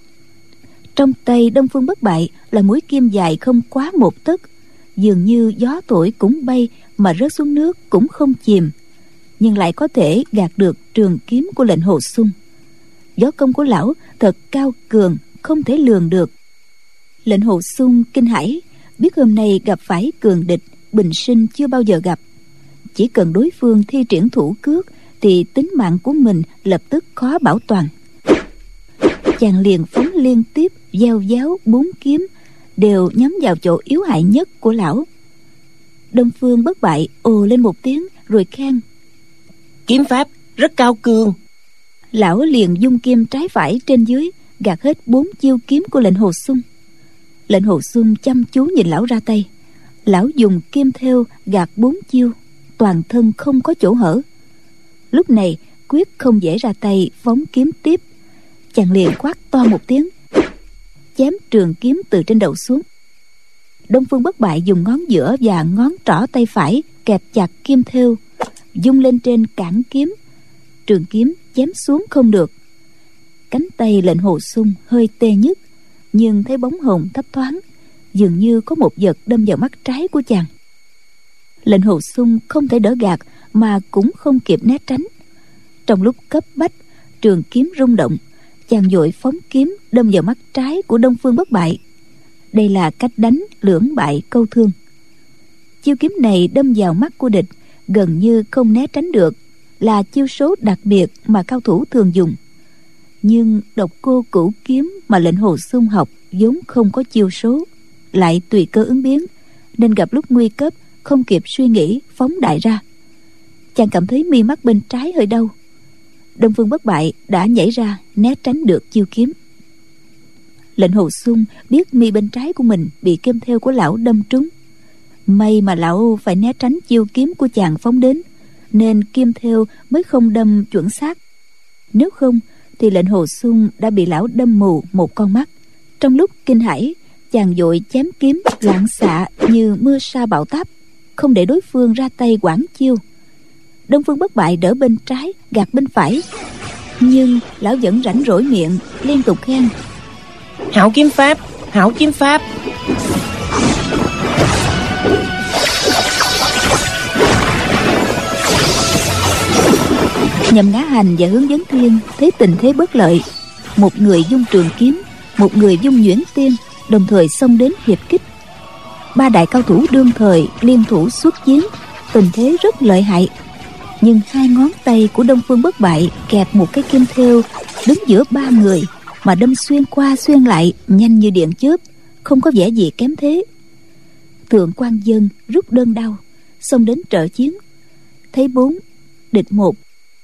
B: Trong tay Đông Phương Bất Bại là mũi kim dài không quá một tấc, dường như gió thổi cũng bay mà rớt xuống nước cũng không chìm, nhưng lại có thể gạt được trường kiếm của Lệnh Hồ Xung. Võ công của lão thật cao cường, không thể lường được. Lệnh Hồ Xung kinh hãi, biết hôm nay gặp phải cường địch bình sinh chưa bao giờ gặp. Chỉ cần đối phương thi triển thủ cước thì tính mạng của mình lập tức khó bảo toàn. Chàng liền phóng liên tiếp gieo giáo bốn kiếm, đều nhắm vào chỗ yếu hại nhất của lão. Đông Phương Bất Bại ồ lên một tiếng rồi khen:
D: Kiếm pháp rất cao cường.
B: Lão liền dung kim trái phải trên dưới gạt hết bốn chiêu kiếm của Lệnh Hồ Xung. Lệnh Hồ Xung chăm chú nhìn lão ra tay. Lão dùng kim thêu gạt bốn chiêu, toàn thân không có chỗ hở. Lúc này quyết không dễ ra tay phóng kiếm tiếp. Chàng liền quát to một tiếng, chém trường kiếm từ trên đầu xuống. Đông Phương Bất Bại dùng ngón giữa và ngón trỏ tay phải kẹp chặt kim thêu, dung lên trên cản kiếm. Trường kiếm chém xuống không được. Cánh tay Lệnh Hồ Xung hơi tê nhức, nhưng thấy bóng hồng thấp thoáng, dường như có một vật đâm vào mắt trái của chàng. Lệnh Hồ Xung không thể đỡ gạt mà cũng không kịp né tránh. Trong lúc cấp bách, trường kiếm rung động, chàng vội phóng kiếm đâm vào mắt trái của Đông Phương Bất Bại. Đây là cách đánh lưỡng bại câu thương. Chiêu kiếm này đâm vào mắt của địch gần như không né tránh được, là chiêu số đặc biệt mà cao thủ thường dùng. Nhưng độc cô cửu kiếm mà Lệnh Hồ Xung học vốn không có chiêu số, lại tùy cơ ứng biến, nên gặp lúc nguy cấp không kịp suy nghĩ phóng đại ra. Chàng cảm thấy mi mắt bên trái hơi đau. Đông Phương Bất Bại đã nhảy ra né tránh được chiêu kiếm. Lệnh Hồ Xung biết mi bên trái của mình bị kim thêu của lão đâm trúng. May mà lão phải né tránh chiêu kiếm của chàng phóng đến, nên kim thêu mới không đâm chuẩn xác. Nếu không thì Lệnh Hồ Xung đã bị lão đâm mù một con mắt, Trong lúc kinh hãi, chàng vội chém kiếm loạn xạ như mưa sa bão táp, không để đối phương ra tay quảng chiêu. Đông Phương Bất Bại đỡ bên trái, gạt bên phải, nhưng lão vẫn rảnh rỗi miệng liên tục khen:
D: Hảo kiếm pháp, hảo kiếm pháp.
B: Nhậm Ngã Hành và Hướng Vấn Thiên thấy tình thế bất lợi, một người dung trường kiếm, một người dung nhuyễn tiên, đồng thời xông đến hiệp kích. Ba đại cao thủ đương thời liên thủ xuất chiến, tình thế rất lợi hại. Nhưng hai ngón tay của Đông Phương Bất Bại kẹp một cái kim thêu đứng giữa ba người, mà đâm xuyên qua xuyên lại nhanh như điện chớp, không có vẻ gì kém thế. Thượng Quan Dân rút đơn đao xông đến trợ chiến, thấy bốn địch một.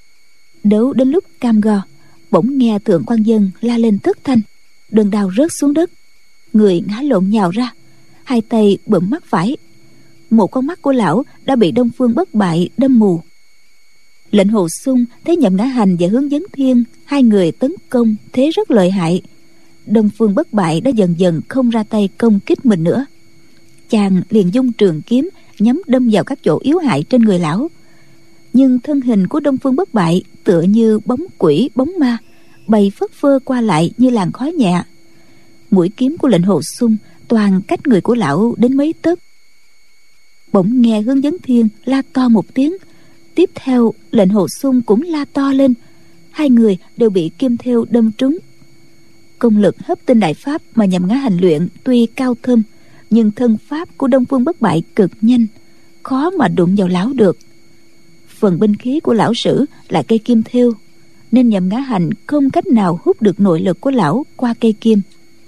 B: Đấu đến lúc cam go, bỗng nghe Thượng Quan Dân la lên thất thanh, đơn đao rớt xuống đất, người ngã lộn nhào ra, hai tay bụm mắt phải. Một con mắt của lão đã bị Đông Phương Bất Bại đâm mù. Lệnh Hồ Xung thấy Nhậm Ngã Hành và Hướng Vấn Thiên hai người tấn công thế rất lợi hại, Đông Phương Bất Bại đã dần dần không ra tay công kích mình nữa. Chàng liền dung trường kiếm nhắm đâm vào các chỗ yếu hại trên người lão. Nhưng thân hình của Đông Phương Bất Bại tựa như bóng quỷ bóng ma, bay phất phơ qua lại như làn khói nhẹ. Mũi kiếm của Lệnh Hồ Xung toàn cách người của lão đến mấy tấc. Bỗng nghe Hướng Vấn Thiên la to một tiếng, tiếp theo Lệnh Hồ Xung cũng la to lên. Hai người đều bị kim thêu đâm trúng. Công lực hấp tinh đại pháp mà Nhậm Ngã Hành luyện tuy cao thâm, nhưng thân pháp của Đông Phương Bất Bại cực nhanh, khó mà đụng vào lão được. Phần binh khí của lão sử là cây kim thêu, nên Nhậm Ngã Hành không cách nào hút được nội lực của lão qua cây kim.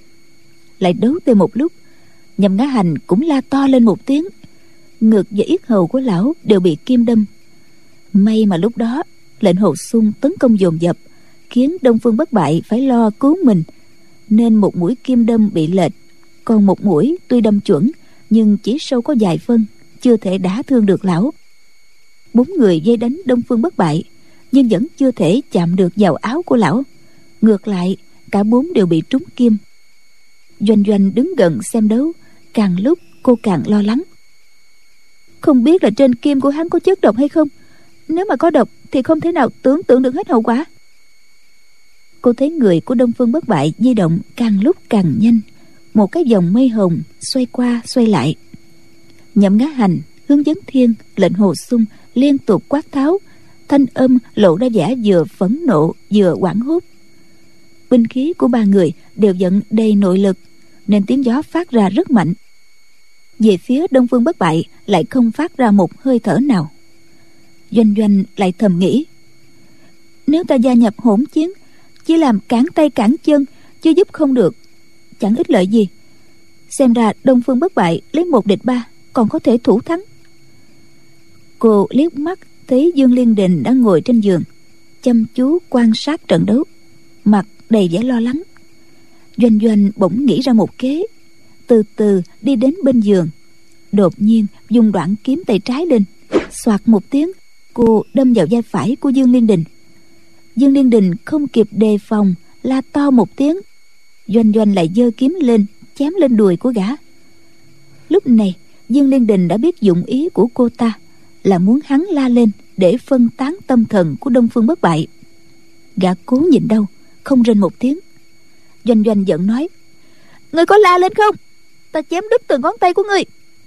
B: Lại đấu thêm một lúc, Nhậm Ngã Hành cũng la to lên một tiếng. Ngực và yết hầu của lão đều bị kim đâm. May mà lúc đó Lệnh Hồ Xung tấn công dồn dập, khiến Đông Phương Bất Bại phải lo cứu mình, nên một mũi kim đâm bị lệch, còn một mũi tuy đâm chuẩn nhưng chỉ sâu có vài phân, chưa thể đả thương được lão. Bốn người dây đánh Đông Phương Bất Bại, nhưng vẫn chưa thể chạm được vào áo của lão. Ngược lại, cả bốn đều bị trúng kim. Doanh Doanh đứng gần xem đấu, càng lúc cô càng lo lắng. Không biết là trên kim của hắn có chất độc hay không? Nếu mà có độc thì không thể nào tưởng tượng được hết hậu quả. Cô thấy người của Đông Phương Bất Bại di động càng lúc càng nhanh, một cái vòng mây hồng xoay qua xoay lại. Nhậm Ngã Hành, Hướng Vấn Thiên, Lệnh Hồ Xung liên tục quát tháo, thanh âm lộ ra vẻ vừa phẫn nộ vừa hoảng hốt. Binh khí của ba người đều vận đầy nội lực, nên tiếng gió phát ra rất mạnh. Về phía Đông Phương Bất Bại lại không phát ra một hơi thở nào. Doanh Doanh lại thầm nghĩ, nếu ta gia nhập hỗn chiến, chỉ làm cản tay cản chân, chứ giúp không được, chẳng ích lợi gì. Xem ra Đông Phương Bất Bại lấy một địch ba, còn có thể thủ thắng. Cô liếc mắt thấy Dương Liên Đình đang ngồi trên giường, chăm chú quan sát trận đấu, mặt đầy vẻ lo lắng. Doanh Doanh bỗng nghĩ ra một kế, từ từ đi đến bên giường, đột nhiên dùng đoạn kiếm tay trái lên, xoạt một tiếng, cô đâm vào vai phải của Dương Liên Đình. Dương Liên Đình không kịp đề phòng, la to một tiếng. Doanh Doanh lại giơ kiếm lên, chém lên đùi của gã. Lúc này Dương Liên Đình đã biết dụng ý của cô ta là muốn hắn la lên để phân tán tâm thần của Đông Phương Bất Bại. Gã cố nhịn đau, không rên một tiếng. Doanh Doanh giận nói, ngươi có la lên không? Ta chém đứt từng ngón tay của ngươi.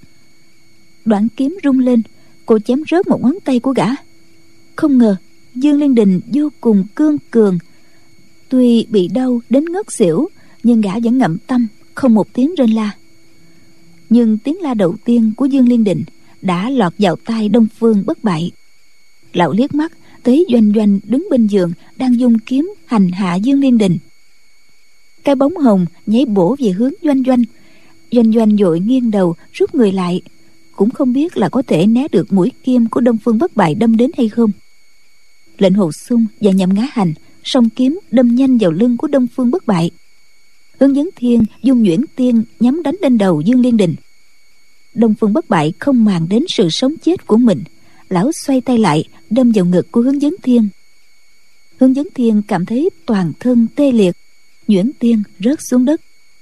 B: Đoạn kiếm rung lên, cô chém rớt một ngón tay của gã. Không ngờ Dương Liên Đình vô cùng cương cường, tuy bị đau đến ngất xỉu, nhưng gã vẫn ngậm tâm, không một tiếng rên la. Nhưng tiếng la đầu tiên của Dương Liên Đình đã lọt vào tai Đông Phương Bất Bại. Lão liếc mắt thấy Doanh Doanh đứng bên giường đang dùng kiếm hành hạ Dương Liên Đình. Cái bóng hồng nhảy bổ về hướng Doanh Doanh. Doanh Doanh vội nghiêng đầu rút người lại, cũng không biết là có thể né được mũi kim của Đông Phương Bất Bại đâm đến hay không. Lệnh Hồ Xung và Nhậm Ngã Hành song kiếm đâm nhanh vào lưng của Đông Phương Bất Bại. Hướng Vấn Thiên dung nhuyễn tiên nhắm đánh lên đầu Dương Liên Đình. Đông Phương Bất Bại không màng đến sự sống chết của mình, lão xoay tay lại đâm vào ngực của Hướng Vấn Thiên. Hướng Vấn Thiên cảm thấy toàn thân tê liệt, nhuyễn tiên rớt xuống đất.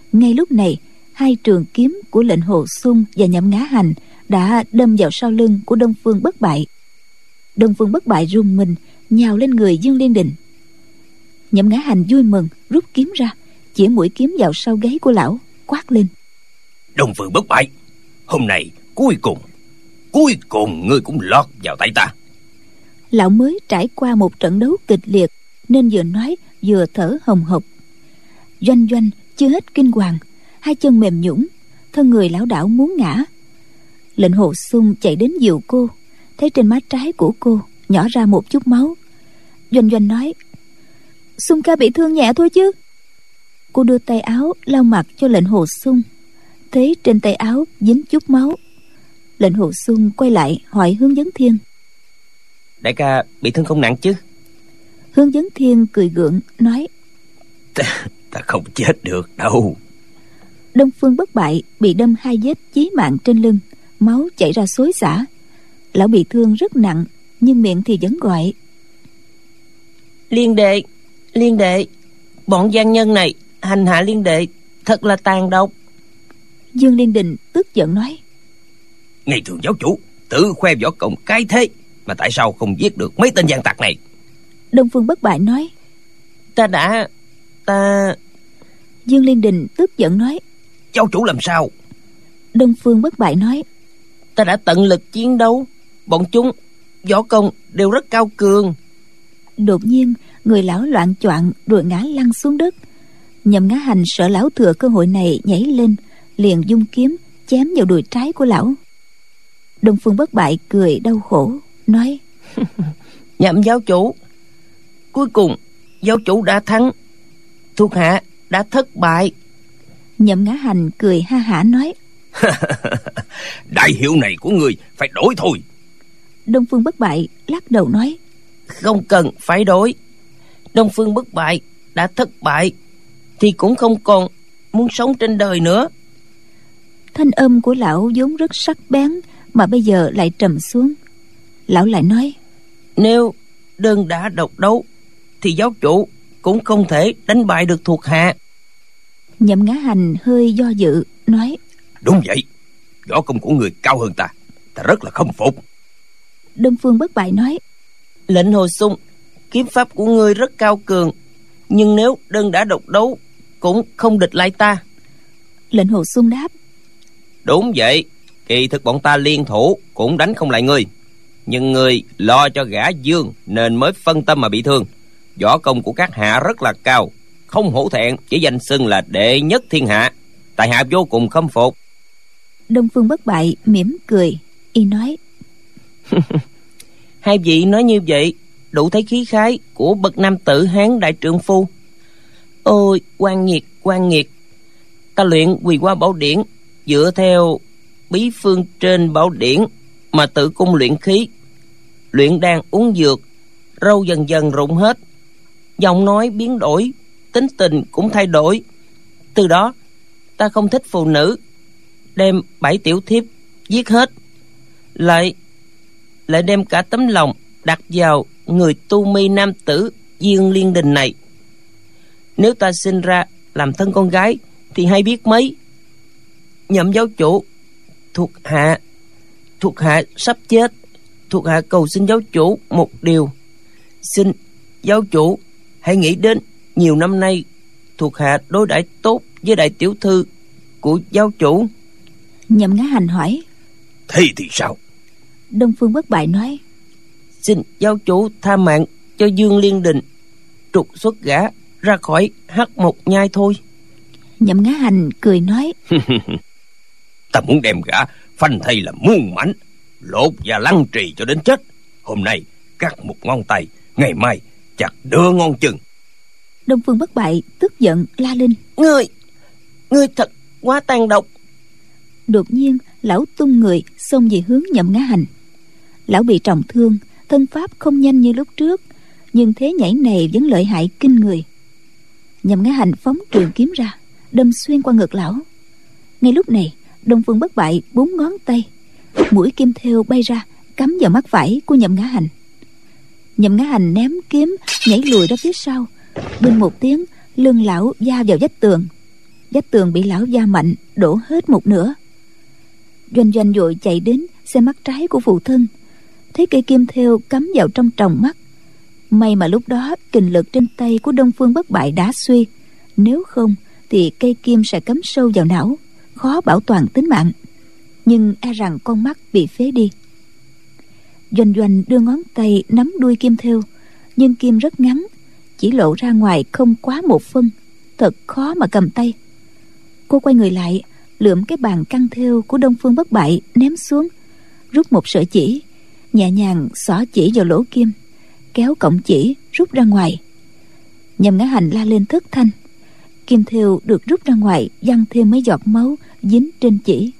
B: Ngay lúc này, hai trường kiếm của lệnh Hồ Xung và Nhậm Ngã Hành đã đâm vào sau lưng của Đông Phương Bất Bại. Đông Phương Bất Bại rùng mình nhào lên người Dương Liên Đình. Nhậm Ngã Hành vui mừng rút kiếm ra, chĩa mũi kiếm vào sau gáy của lão, quát lên:
C: Đông Phương Bất Bại, hôm nay cuối cùng cuối cùng ngươi cũng lọt vào tay ta.
B: Lão mới trải qua một trận đấu kịch liệt nên vừa nói vừa thở hồng hộc. Doanh Doanh chưa hết kinh hoàng, hai chân mềm nhũn, thân người lão đảo muốn ngã. Lệnh Hồ Xung chạy đến dìu cô, thấy trên má trái của cô nhỏ ra một chút máu. Doanh Doanh nói: Xung ca bị thương nhẹ thôi chứ. Cô đưa tay áo lau mặt cho lệnh Hồ Xung, thấy trên tay áo dính chút máu. Lệnh Hồ Xung quay lại hỏi Hướng Vấn Thiên:
D: Đại ca bị thương không nặng chứ?
B: Hướng Vấn Thiên cười gượng nói:
C: Ta, ta không chết được đâu.
B: Đông Phương Bất Bại bị đâm hai vết chí mạng trên lưng, máu chảy ra xối xả. Lão bị thương rất nặng, nhưng miệng thì vẫn gọi:
D: Liên đệ, liên đệ, bọn gian nhân này hành hạ liên đệ thật là tàn độc.
B: Dương Liên Đình tức giận nói:
C: Ngày thường giáo chủ tự khoe võ công cái thế, mà tại sao không giết được mấy tên gian tặc này?
B: Đông Phương Bất Bại nói:
D: Ta đã... ta...
B: Dương Liên Đình tức giận nói:
C: Giáo chủ làm sao?
B: Đông Phương Bất Bại nói:
D: Ta đã tận lực chiến đấu, bọn chúng võ công đều rất cao cường.
B: Đột nhiên người lão loạng choạng rồi ngã lăn xuống đất. Nhậm Ngã Hành sợ lão thừa cơ hội này nhảy lên, liền dung kiếm chém vào đùi trái của lão. Đông Phương Bất Bại cười đau khổ nói:
D: Nhậm giáo chủ, cuối cùng giáo chủ đã thắng, thuộc hạ đã thất bại.
B: Nhậm Ngã Hành cười ha hả nói:
C: Đại hiệu này của người phải đổi thôi.
B: Đông Phương Bất Bại lắc đầu nói:
D: Không cần phải đổi. Đông Phương Bất Bại đã thất bại thì cũng không còn muốn sống trên đời nữa.
B: Thanh âm của lão vốn rất sắc bén mà bây giờ lại trầm xuống. Lão lại nói:
D: Nếu đơn đả độc đấu thì giáo chủ cũng không thể đánh bại được thuộc hạ.
B: Nhậm Ngã Hành hơi do dự nói:
C: Đúng vậy, võ công của người cao hơn ta, ta rất là khâm phục.
B: Đông Phương Bất Bại nói:
D: Lệnh Hồ Xung, kiếm pháp của ngươi rất cao cường, nhưng nếu đơn đả độc đấu cũng không địch lại ta.
B: Lệnh Hồ Xung đáp:
C: Đúng vậy, kỳ thực bọn ta liên thủ cũng đánh không lại ngươi, nhưng ngươi lo cho gã Dương nên mới phân tâm mà bị thương. Võ công của các hạ rất là cao, không hổ thẹn chỉ danh xưng là đệ nhất thiên hạ, tại hạ vô cùng khâm phục.
B: Đông Phương Bất Bại mỉm cười, y nói:
D: Hai vị nói như vậy đủ thấy khí khái của bậc nam tử Hán đại trượng phu. Ôi oan nghiệt, oan nghiệt, ta luyện Quỳ Hoa Bảo Điển dựa theo bí phương trên bảo điển mà tự cung luyện khí, luyện đan uống dược, râu dần dần rụng hết, giọng nói biến đổi, tính tình cũng thay đổi. Từ đó ta không thích phụ nữ, đem bảy tiểu thiếp giết hết, lại lại đem cả tấm lòng đặt vào người tu mi nam tử Dương Liên Đình này. Nếu ta sinh ra làm thân con gái thì hay biết mấy. Nhậm giáo chủ, thuộc hạ thuộc hạ sắp chết, thuộc hạ cầu xin giáo chủ một điều. Xin giáo chủ hãy nghĩ đến nhiều năm nay thuộc hạ đối đãi tốt với đại tiểu thư của giáo chủ.
B: Nhậm Ngã Hành hỏi:
C: Thế thì sao?
B: Đông Phương Bất Bại nói:
D: Xin giáo chủ tha mạng cho Dương Liên Đình, trục xuất gã ra khỏi Hắc Mộc Nhai thôi.
B: Nhậm Ngã Hành cười nói:
C: Ta muốn đem gã phanh thây là muôn mảnh, lột và lăng trì cho đến chết. Hôm nay cắt một ngón tay, ngày mai chặt đưa ngón chân.
B: Đông Phương Bất Bại tức giận la lên:
D: Ngươi, ngươi thật quá tàn độc.
B: Đột nhiên lão tung người xông về hướng Nhậm Ngã Hành. Lão bị trọng thương, thân pháp không nhanh như lúc trước, nhưng thế nhảy này vẫn lợi hại kinh người. Nhậm Ngã Hành phóng trường kiếm ra, đâm xuyên qua ngực lão. Ngay lúc này Đông Phương Bất Bại bốn ngón tay, mũi kim thêu bay ra cắm vào mắt phải của Nhậm Ngã Hành. Nhậm Ngã Hành ném kiếm nhảy lùi ra phía sau, bên một tiếng lưng lão va vào vách tường. vách tường bị lão va mạnh, đổ hết một nửa. Doanh Doanh vội chạy đến xem mắt trái của phụ thân, thấy cây kim thêu cắm vào trong tròng mắt. May mà lúc đó kình lực trên tay của Đông Phương Bất Bại đã suy, nếu không thì cây kim sẽ cắm sâu vào não, khó bảo toàn tính mạng. Nhưng e rằng con mắt bị phế đi. Doanh Doanh đưa ngón tay nắm đuôi kim thêu, nhưng kim rất ngắn, chỉ lộ ra ngoài không quá một phân, thật khó mà cầm tay. Cô quay người lại, lượm cái bàn căng thêu của Đông Phương Bất Bại ném xuống, rút một sợi chỉ, nhẹ nhàng xỏ chỉ vào lỗ kim, kéo cọng chỉ rút ra ngoài. Nhậm Ngã Hành la lên thất thanh. Kim thêu được rút ra ngoài, văng thêm mấy giọt máu dính trên chỉ.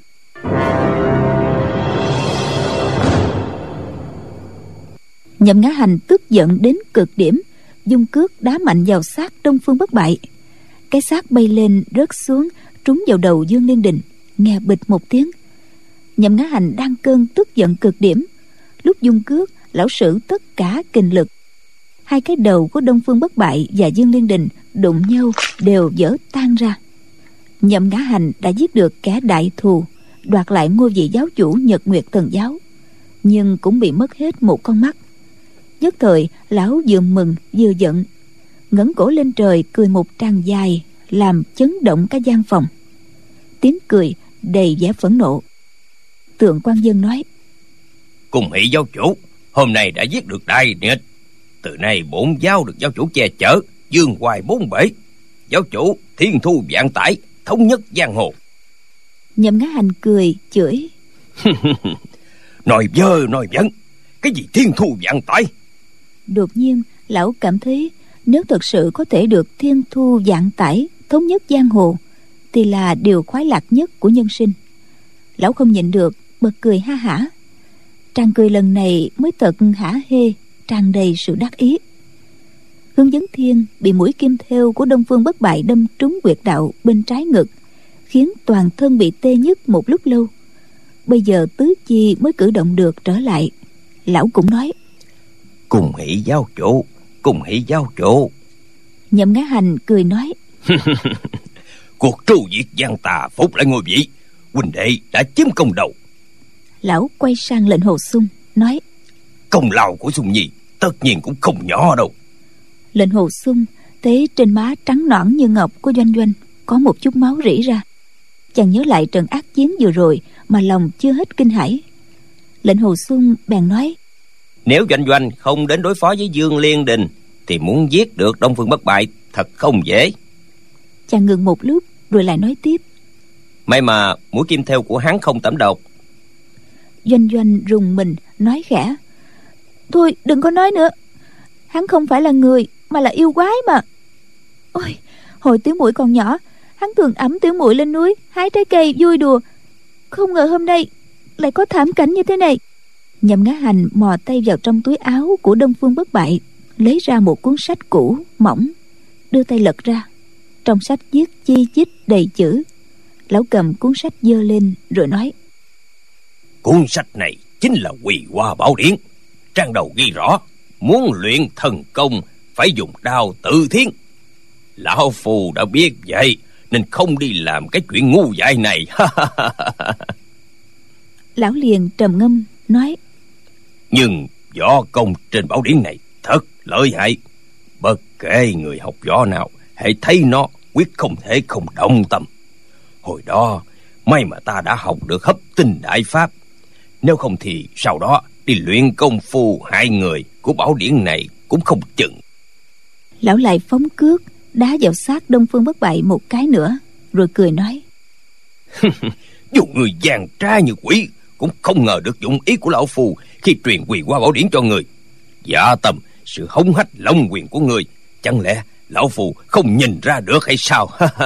B: Nhậm Ngã Hành tức giận đến cực điểm, dung cước đá mạnh vào xác Đông Phương Bất Bại. Cái xác bay lên rớt xuống, trúng vào đầu Dương Liên Đình, nghe bịch một tiếng. Nhậm Ngã Hành đang cơn tức giận cực điểm, lúc dung cước lão sử tất cả kình lực. Hai cái đầu của Đông Phương Bất Bại và Dương Liên Đình đụng nhau đều vỡ tan ra. Nhậm Ngã Hành đã giết được kẻ đại thù, đoạt lại ngôi vị giáo chủ Nhật Nguyệt Thần giáo, nhưng cũng bị mất hết một con mắt. Nhất thời lão vừa mừng vừa giận, ngẩng cổ lên trời cười một tràng dài, làm chấn động cả gian phòng. Tiếng cười đầy vẻ phẫn nộ. Tượng Quan Dân nói:
C: Cùng hỷ giáo chủ, hôm nay đã giết được đại nghịch. Từ nay bổn giáo được giáo chủ che chở, dương hoài bốn bể. Giáo chủ thiên thu vạn tải, thống nhất giang hồ.
B: Nhậm Ngã Hành cười chửi:
C: Nói vơ nói vẩn, cái gì thiên thu vạn tải?
B: Đột nhiên lão cảm thấy nếu thật sự có thể được thiên thu vạn tải, thống nhất giang hồ, thì là điều khoái lạc nhất của nhân sinh. Lão không nhịn được bật cười ha hả. Tràng cười lần này mới thật hả hê, tràn đầy sự đắc ý. Hướng Vấn Thiên bị mũi kim thêu của Đông Phương Bất Bại đâm trúng huyệt đạo bên trái ngực, khiến toàn thân bị tê nhức một lúc lâu. Bây giờ tứ chi mới cử động được trở lại. Lão cũng nói:
C: Cùng hỷ giáo chủ, cùng hỷ giáo chủ.
B: Nhậm Ngã Hành cười nói:
C: Cuộc tru diệt gian tà phục lại ngôi vị, huynh đệ đã chiếm công đầu.
B: Lão quay sang Lệnh Hồ Xung nói:
C: Công lao của Xung Nhi tất nhiên cũng không nhỏ đâu.
B: Lệnh Hồ Xung thấy trên má trắng nõn như ngọc của Doanh Doanh có một chút máu rỉ ra. Chàng nhớ lại trận ác chiến vừa rồi mà lòng chưa hết kinh hãi. Lệnh Hồ Xung bèn nói:
D: Nếu Doanh Doanh không đến đối phó với Dương Liên Đình thì muốn giết được Đông Phương Bất Bại thật không dễ.
B: Chàng ngừng một lúc rồi lại nói tiếp:
D: May mà mũi kim thêu của hắn không tẩm độc.
B: Doanh Doanh rùng mình nói khẽ: Thôi đừng có nói nữa, hắn không phải là người mà là yêu quái mà. Ôi, hồi Tiểu Muội còn nhỏ, hắn thường ẵm Tiểu Muội lên núi hái trái cây vui đùa. Không ngờ hôm nay lại có thảm cảnh như thế này. Nhậm Ngã Hành mò tay vào trong túi áo của Đông Phương Bất Bại, lấy ra một cuốn sách cũ mỏng, đưa tay lật ra. Trong sách viết chi chít đầy chữ. Lão cầm cuốn sách giơ lên rồi nói:
C: Cuốn sách này chính là Quỳ Hoa Bảo Điển. Trang đầu ghi rõ, muốn luyện thần công phải dùng đao tự thiên. Lão phù đã biết vậy nên không đi làm cái chuyện ngu dại này.
B: Lão liền trầm ngâm nói:
C: Nhưng võ công trên bảo điển này thật lợi hại. Bất kể người học võ nào, hãy thấy nó quyết không thể không động tâm. Hồi đó may mà ta đã học được hấp tinh đại pháp, nếu không thì sau đó đi luyện công phu hại người của bảo điển này cũng không chừng.
B: Lão lại phóng cước đá vào xác Đông Phương Bất Bại một cái nữa, rồi cười nói:
C: Dù người gian tra như quỷ cũng không ngờ được dụng ý của lão phù khi truyền Quỳ Hoa Bảo Điển cho người. Dạ tầm sự hống hách long quyền của người, chẳng lẽ lão phù không nhìn ra được hay sao?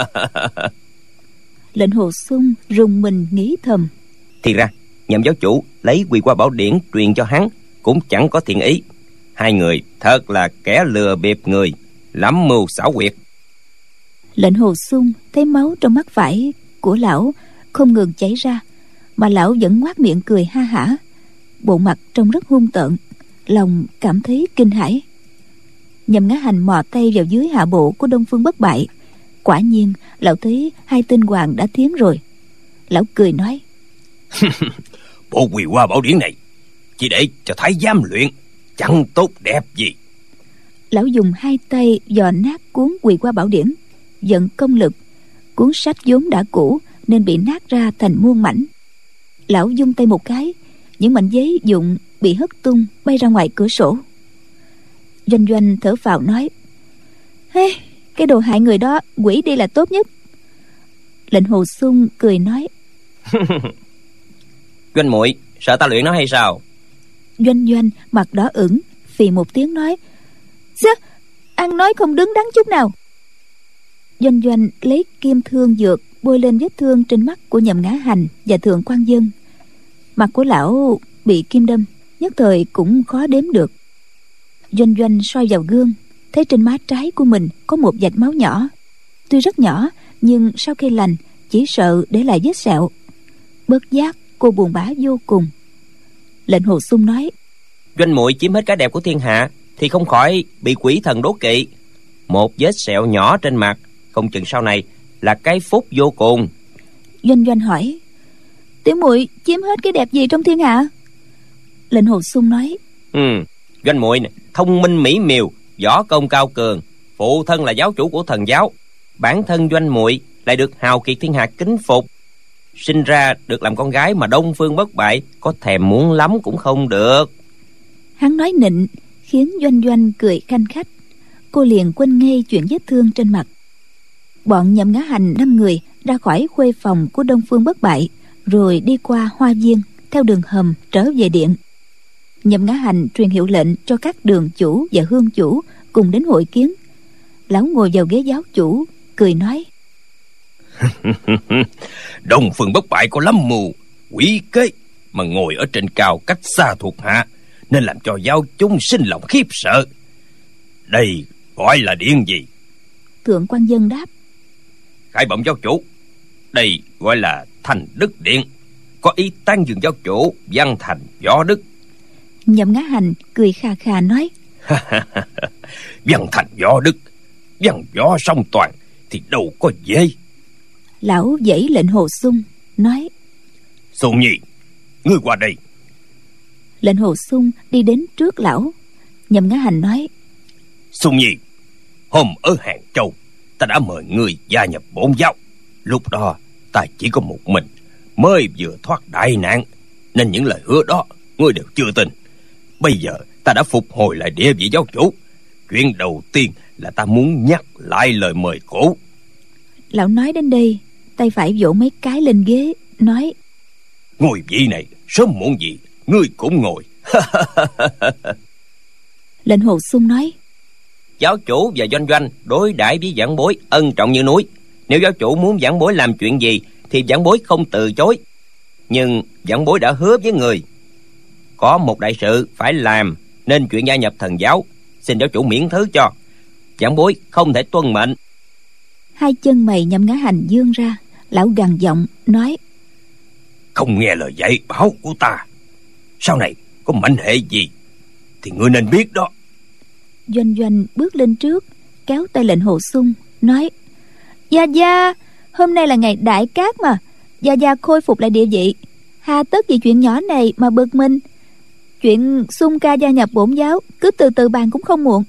B: Lệnh Hồ Xung rùng mình nghĩ thầm:
D: Thì ra Nhậm giáo chủ lấy Quỳ Hoa Bảo Điển truyền cho hắn cũng chẳng có thiện ý. Hai người thật là kẻ lừa bịp người, lắm mưu xảo quyệt.
B: Lệnh Hồ Xung thấy máu trong mắt phải của lão không ngừng chảy ra, mà lão vẫn ngoác miệng cười ha hả, bộ mặt trông rất hung tợn, lòng cảm thấy kinh hãi. Nhậm Ngã Hành mò tay vào dưới hạ bộ của Đông Phương Bất Bại, Quả nhiên lão thấy hai tên hoàng đã tiến rồi. Lão cười nói:
C: Bộ Quỳ Hoa Bảo Điển này chỉ để cho thái giám luyện, chẳng tốt đẹp gì.
B: Lão dùng hai tay dò nát cuốn Quỳ Hoa Bảo Điển, vận công lực. Cuốn sách vốn đã cũ nên bị nát ra thành muôn mảnh. Lão vung tay một cái, những mảnh giấy dụng bị hất tung bay ra ngoài cửa sổ. Doanh Doanh thở phào nói: Hey, cái đồ hại người đó quỷ đi là tốt nhất. Lệnh Hồ Xung cười nói:
D: Doanh muội sợ ta luyện nó hay sao?
B: Doanh Doanh mặt đỏ ửng, phì một tiếng nói: Chứ, ăn nói không đứng đắn chút nào. Doanh Doanh lấy kim thương dược bôi lên vết thương trên mắt của Nhậm Ngã Hành và Thượng Quan Dân. Mặt của lão bị kim đâm, nhất thời cũng khó đếm được. Doanh Doanh soi vào gương, thấy trên má trái của mình có một vệt máu nhỏ. Tuy rất nhỏ, nhưng sau khi lành chỉ sợ để lại vết sẹo. Bất giác cô buồn bã vô cùng. Lệnh Hồ Xung nói:
D: Doanh muội chiếm hết cái đẹp của thiên hạ thì không khỏi bị quỷ thần đố kỵ. Một vết sẹo nhỏ trên mặt, không chừng sau này là cái phúc vô cùng.
B: Doanh Doanh hỏi: Tiểu muội chiếm hết cái đẹp gì trong thiên hạ? Lệnh Hồ Xung nói:
D: Ừ, Doanh muội thông minh mỹ miều, võ công cao cường, phụ thân là giáo chủ của thần giáo, bản thân Doanh muội lại được hào kiệt thiên hạ kính phục. Sinh ra được làm con gái mà Đông Phương Bất Bại có thèm muốn lắm cũng không được.
B: Hắn nói nịnh khiến Doanh Doanh cười khanh khách. Cô liền quên ngay chuyện vết thương trên mặt. Bọn Nhậm Ngã Hành năm người ra khỏi khuê phòng của Đông Phương Bất Bại, rồi đi qua hoa viên theo đường hầm trở về điện. Nhậm Ngã Hành truyền hiệu lệnh cho các đường chủ và hương chủ cùng đến hội kiến. Lão ngồi vào ghế giáo chủ, cười nói:
C: Đông Phương Bất Bại có lắm mưu quỷ kế, mà ngồi ở trên cao cách xa thuộc hạ, nên làm cho giáo chúng sinh lòng khiếp sợ. Đây gọi là điện gì?
B: Thượng Quan Dân đáp:
C: Khải bẩm giáo chủ, đây gọi là Thành Đức Điện, có ý tán dương giáo chủ văn thành võ đức.
B: Nhậm Ngã Hành cười khà khà nói:
C: Văn thành võ đức, văn võ song toàn thì đâu có dễ.
B: Lão dãy Lệnh Hồ Xung nói:
C: Xung Nhi, ngươi qua đây.
B: Lệnh Hồ Xung đi đến trước lão. Nhậm Ngã Hành nói:
C: Xung Nhi, hôm ở Hàng Châu ta đã mời ngươi gia nhập bổn giáo. Lúc đó ta chỉ có một mình, mới vừa thoát đại nạn, nên những lời hứa đó ngươi đều chưa tin. Bây giờ ta đã phục hồi lại địa vị giáo chủ. Chuyện đầu tiên là ta muốn nhắc lại lời mời cũ.
B: Lão nói đến đây, tay phải vỗ mấy cái lên ghế, nói:
C: Ngồi vị này sớm muộn gì ngươi cũng ngồi.
B: Lệnh Hồ Xung nói:
D: Giáo chủ và Doanh Doanh đối đãi với vãn bối ân trọng như núi. Nếu giáo chủ muốn vãn bối làm chuyện gì thì vãn bối không từ chối. Nhưng vãn bối đã hứa với người, có một đại sự phải làm, nên chuyện gia nhập thần giáo xin giáo chủ miễn thứ cho. Vãn bối không thể tuân mệnh.
B: Hai chân mày Nhậm Ngã Hành dương ra. Lão gằn giọng nói:
C: Không nghe lời dạy bảo của ta, sau này có mệnh hệ gì thì ngươi nên biết đó.
B: Doanh Doanh bước lên trước, kéo tay Lệnh Hồ Xung nói: Gia Gia, hôm nay là ngày đại cát mà, Gia Gia khôi phục lại địa vị, hà tất vì chuyện nhỏ này mà bực mình. Chuyện Xung ca gia nhập bổn giáo cứ từ từ bàn cũng không muộn.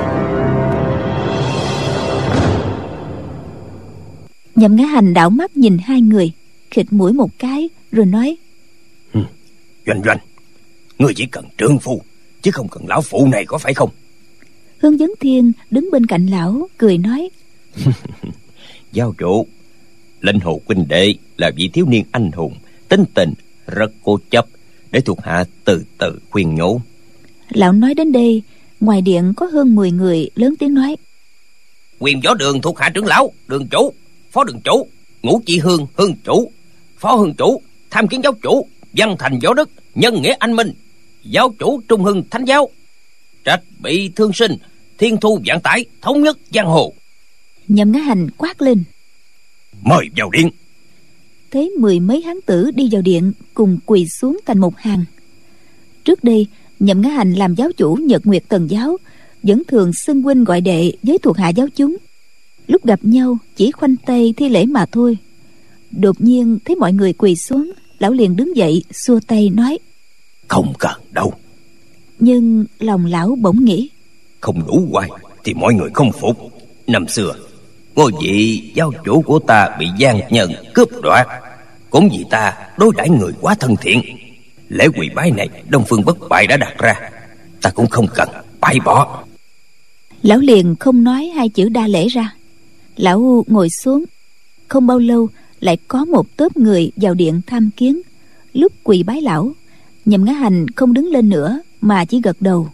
B: Nhậm Ngã Hành đảo mắt nhìn hai người, khịt mũi một cái rồi nói:
C: Doanh Doanh, ngươi chỉ cần trượng phu chứ không cần lão phụ này, có phải không?
B: Hương Vấn Thiên đứng bên cạnh lão cười nói:
C: Giáo chủ, Lệnh Hồ huynh đệ là vị thiếu niên anh hùng, tính tình rất cố chấp, để thuộc hạ từ từ khuyên nhủ.
B: Lão nói đến đây, ngoài điện có hơn mười người lớn tiếng nói:
C: Quyền võ đường thuộc hạ trưởng lão, đường chủ, phó đường chủ, Ngũ Chỉ Hương hương chủ, phó hương chủ, tham kiến giáo chủ, văn thành võ đức, nhân nghĩa anh minh, giáo chủ trung hưng thánh giáo, trạch bị thương sinh, thiên thu vạn tải, thống nhất giang hồ.
B: Nhậm Ngã Hành quát lên:
C: Mời vào điện.
B: Thấy mười mấy hán tử đi vào điện cùng quỳ xuống thành một hàng. Trước đây Nhậm Ngã Hành làm giáo chủ Nhật Nguyệt Thần giáo, vẫn thường xưng huynh gọi đệ với thuộc hạ giáo chúng. lúc gặp nhau chỉ khoanh tay thi lễ mà thôi. Đột nhiên thấy mọi người quỳ xuống, lão liền đứng dậy xua tay nói:
C: Không cần đâu.
B: Nhưng lòng lão bỗng nghĩ:
C: Không đủ oai thì mọi người không phục. Năm xưa ngôi vị giáo chủ của ta bị gian nhân cướp đoạt, cũng vì ta đối đãi người quá thân thiện. Lễ quỳ bái này Đông Phương Bất Bại đã đặt ra, ta cũng không cần bãi bỏ.
B: Lão liền không nói hai chữ đa lễ ra. Lão ngồi xuống. Không bao lâu lại có một tốp người vào điện tham kiến. Lúc quỳ bái lão, Nhậm Ngã Hành không đứng lên nữa mà chỉ gật đầu.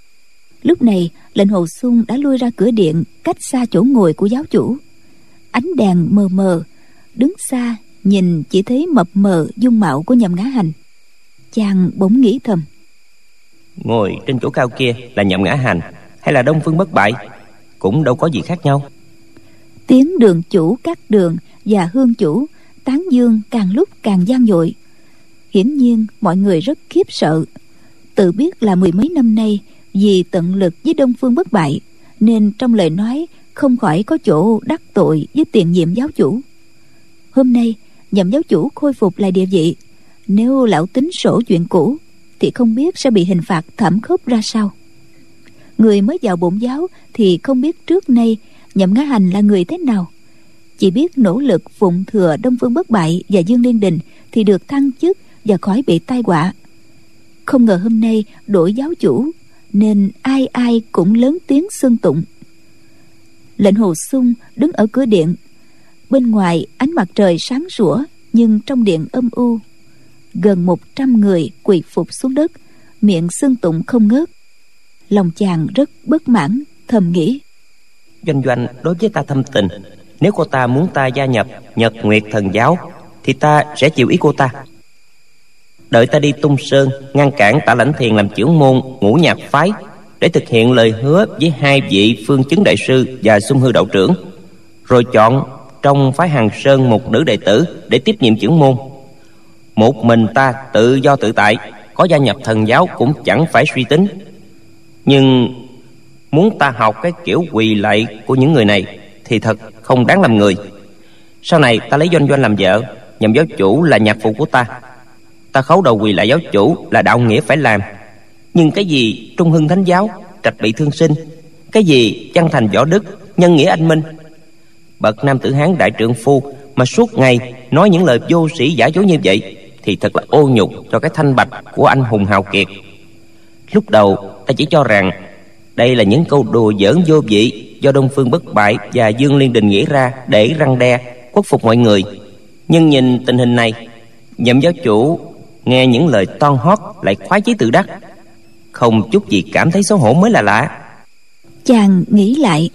B: Lúc này lệnh Hồ Xung đã lui ra cửa điện, cách xa chỗ ngồi của giáo chủ. Ánh đèn mờ mờ, đứng xa nhìn chỉ thấy mập mờ dung mạo của Nhậm Ngã Hành. Chàng bỗng nghĩ thầm:
D: Ngồi trên chỗ cao kia là Nhậm Ngã Hành hay là Đông Phương Bất Bại, cũng đâu có gì khác nhau.
B: Tiếng đường chủ các đường và hương chủ tán dương càng lúc càng vang dội. Hiển nhiên mọi người rất khiếp sợ. Tự biết là mười mấy năm nay vì tận lực với Đông Phương Bất Bại, nên trong lời nói không khỏi có chỗ đắc tội với tiền nhiệm giáo chủ. Hôm nay Nhậm giáo chủ khôi phục lại địa vị, nếu lão tính sổ chuyện cũ thì không biết sẽ bị hình phạt thảm khốc ra sao. Người mới vào bổn giáo thì không biết trước nay Nhậm Ngã Hành là người thế nào, chỉ biết nỗ lực phụng thừa Đông Phương Bất Bại và Dương Liên Đình thì được thăng chức và khỏi bị tai họa. Không ngờ hôm nay đổi giáo chủ, nên ai ai cũng lớn tiếng xưng tụng. Lệnh Hồ Xung đứng ở cửa điện. Bên ngoài ánh mặt trời sáng sủa, nhưng trong điện âm u. Gần một trăm người quỳ phục xuống đất, miệng xưng tụng không ngớt. Lòng chàng rất bất mãn, thầm nghĩ:
D: Doanh Doanh đối với ta thâm tình, nếu cô ta muốn ta gia nhập Nhật Nguyệt Thần Giáo thì ta sẽ chịu ý cô ta. Đợi ta đi Tung Sơn ngăn cản Tạ Lãnh Thiền làm trưởng môn Ngũ Nhạc phái, để thực hiện lời hứa với hai vị Phương Chứng đại sư và Xung Hư đạo trưởng, rồi chọn trong phái Hằng Sơn một nữ đệ tử để tiếp nhiệm trưởng môn. Một mình ta tự do tự tại, có gia nhập thần giáo cũng chẳng phải suy tính. Nhưng muốn ta học cái kiểu quỳ lạy của những người này thì thật không đáng làm người. Sau này ta lấy Doanh Doanh làm vợ, Nhậm giáo chủ là nhạc phụ của ta. Ta khấu đầu quỳ lại giáo chủ là đạo nghĩa phải làm. Nhưng cái gì trung hưng thánh giáo, trạch bị thương sinh, cái gì chân thành võ đức, nhân nghĩa anh minh, bậc nam tử Hán đại trượng phu mà suốt ngày nói những lời vô sĩ giả dối như vậy thì thật là ô nhục cho cái thanh bạch của anh hùng hào kiệt. Lúc đầu ta chỉ cho rằng đây là những câu đùa giỡn vô vị do Đông Phương Bất Bại và Dương Liên Đình nghĩ ra để răn đe khuất phục mọi người. Nhưng nhìn tình hình này, Nhậm giáo chủ nghe những lời toan hót lại khoái chí tự đắc, không chút gì cảm thấy xấu hổ mới là lạ.
B: Chàng nghĩ lại: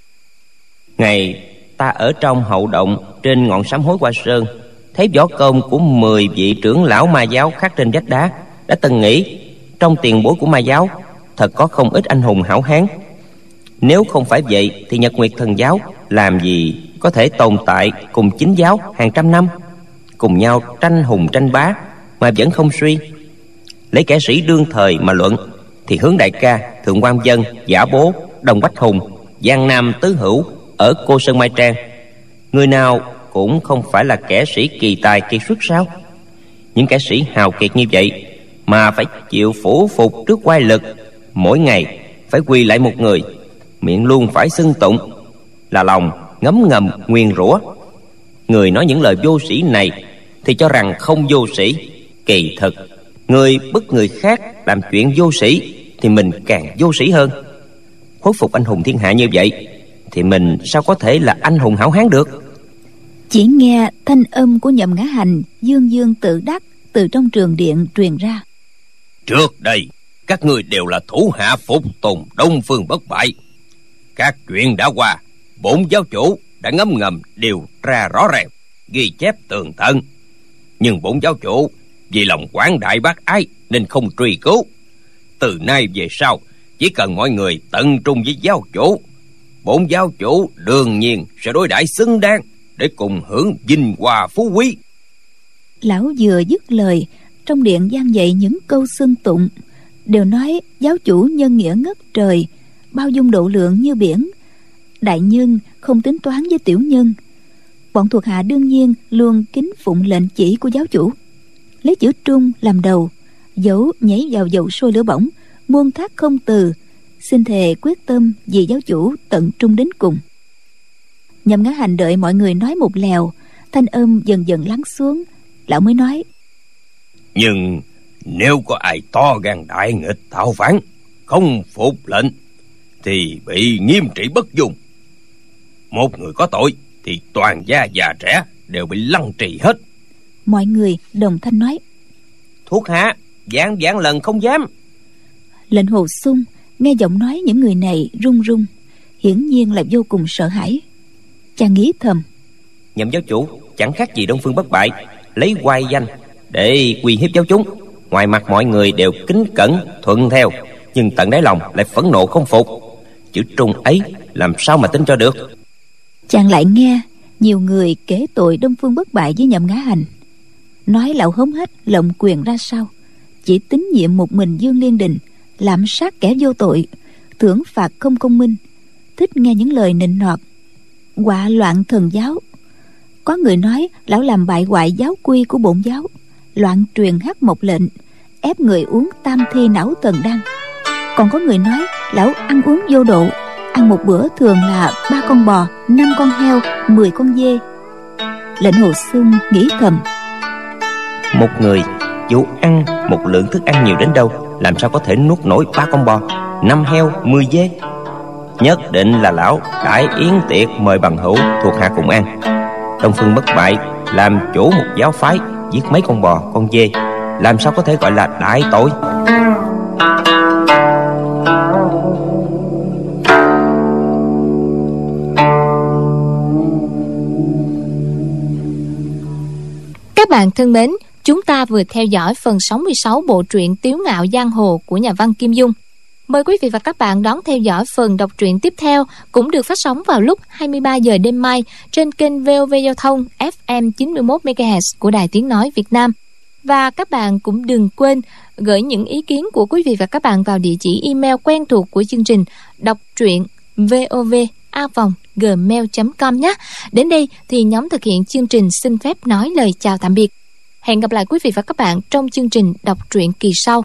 D: Ngày ta ở trong hậu động trên ngọn sám hối Hoa Sơn, thấy võ công của mười vị trưởng lão ma giáo khắc trên vách đá, đã từng nghĩ trong tiền bối của ma giáo thật có không ít anh hùng hảo hán. Nếu không phải vậy thì Nhật Nguyệt Thần Giáo làm gì có thể tồn tại cùng chính giáo hàng trăm năm, cùng nhau tranh hùng tranh bá mà vẫn không suy. Lấy kẻ sĩ đương thời mà luận thì Hướng Đại Ca, Thượng Quan Dân, Giả Bố, Đồng Bách Hùng, Giang Nam Tứ Hữu ở Cô Sơn Mai Trang, người nào cũng không phải là kẻ sĩ kỳ tài kiệt xuất sao? Những kẻ sĩ hào kiệt như vậy mà phải chịu phủ phục trước oai lực, mỗi ngày phải quỳ lại một người, miệng luôn phải xưng tụng, là lòng ngấm ngầm nguyền rủa. Người nói những lời vô sĩ này thì cho rằng không vô sĩ, kỳ thực người bức người khác làm chuyện vô sĩ thì mình càng vô sĩ hơn. Khuất phục anh hùng thiên hạ như vậy thì mình sao có thể là anh hùng hảo hán được?
B: Chỉ nghe thanh âm của Nhậm Ngã Hành dương dương tự đắc từ trong trường điện truyền ra:
C: Trước đây các ngươi đều là thủ hạ phục tùng Đông Phương Bất Bại. Các chuyện đã qua, bổn giáo chủ đã ngấm ngầm điều tra rõ ràng, ghi chép tường tận. Nhưng bổn giáo chủ vì lòng quảng đại bác ái nên không truy cứu. Từ nay về sau, chỉ cần mọi người tận trung với giáo chủ, bổn giáo chủ đương nhiên sẽ đối đãi xứng đáng để cùng hưởng vinh hoa phú quý.
B: Lão vừa dứt lời, trong điện vang dậy những câu xưng tụng, đều nói giáo chủ nhân nghĩa ngất trời, bao dung độ lượng như biển, Đại nhân không tính toán với tiểu nhân. Bọn thuộc hạ đương nhiên luôn kính phụng lệnh chỉ của giáo chủ. Lấy chữ trung làm đầu, dẫu nhảy vào dầu sôi lửa bỏng, muôn thác không từ, xin thề quyết tâm vì giáo chủ tận trung đến cùng. Nhậm Ngã Hành đợi mọi người nói một lèo, thanh âm dần dần lắng xuống, lão mới nói:
C: Nhưng nếu có ai to gan đại nghịch tạo phản, không phục lệnh, thì bị nghiêm trị bất dung. Một người có tội thì toàn gia già trẻ đều bị lăng trì hết.
B: Mọi người đồng thanh nói:
D: Thuộc hạ vạn vạn lần không dám.
B: Lệnh Hồ Xung nghe giọng nói những người này run run, hiển nhiên là vô cùng sợ hãi. Chàng nghĩ thầm:
D: Nhậm giáo chủ chẳng khác gì Đông Phương Bất Bại lấy oai danh để uy hiếp giáo chúng. Ngoài mặt mọi người đều kính cẩn thuận theo, nhưng tận đáy lòng lại phẫn nộ không phục. Chữ trung ấy làm sao mà tin cho được.
B: Chàng lại nghe nhiều người kể tội Đông Phương Bất Bại với Nhậm Ngã Hành, nói lão hống hết lộng quyền ra sao, chỉ tín nhiệm một mình Dương Liên Đình, lạm sát kẻ vô tội, thưởng phạt không công minh, thích nghe những lời nịnh nọt, họa loạn thần giáo. Có người nói lão làm bại hoại giáo quy của bổn giáo, loạn truyền hắc mộc lệnh, ép người uống tam thi não thần đan. Còn có người nói lão ăn uống vô độ, ăn một bữa thường là ba con bò, năm con heo, mười con dê. Lệnh Hồ Xung nghĩ thầm:
D: Một người dù ăn một lượng thức ăn nhiều đến đâu, làm sao có thể nuốt nổi ba con bò, năm heo, mười dê. Nhất định là lão đãi yến tiệc mời bằng hữu thuộc hạ cùng ăn. Đông Phương Bất Bại làm chủ một giáo phái, giết mấy con bò, con dê, làm sao có thể gọi là đại tội.
A: Các bạn thân mến, chúng ta vừa theo dõi phần sáu mươi sáu bộ truyện Tiếu Ngạo Giang Hồ của nhà văn Kim Dung. Mời quý vị và các bạn đón theo dõi phần đọc truyện tiếp theo, cũng được phát sóng vào lúc hai mươi ba giờ đêm mai trên kênh vê o vê Giao thông ép em chín mươi mốt mê ga héc của Đài Tiếng Nói Việt Nam. Và các bạn cũng đừng quên gửi những ý kiến của quý vị và các bạn vào địa chỉ email quen thuộc của chương trình đọc truyện vov a vòng gmail chấm com nhé. Đến đây thì nhóm thực hiện chương trình xin phép nói lời chào tạm biệt. Hẹn gặp lại quý vị và các bạn trong chương trình đọc truyện kỳ sau.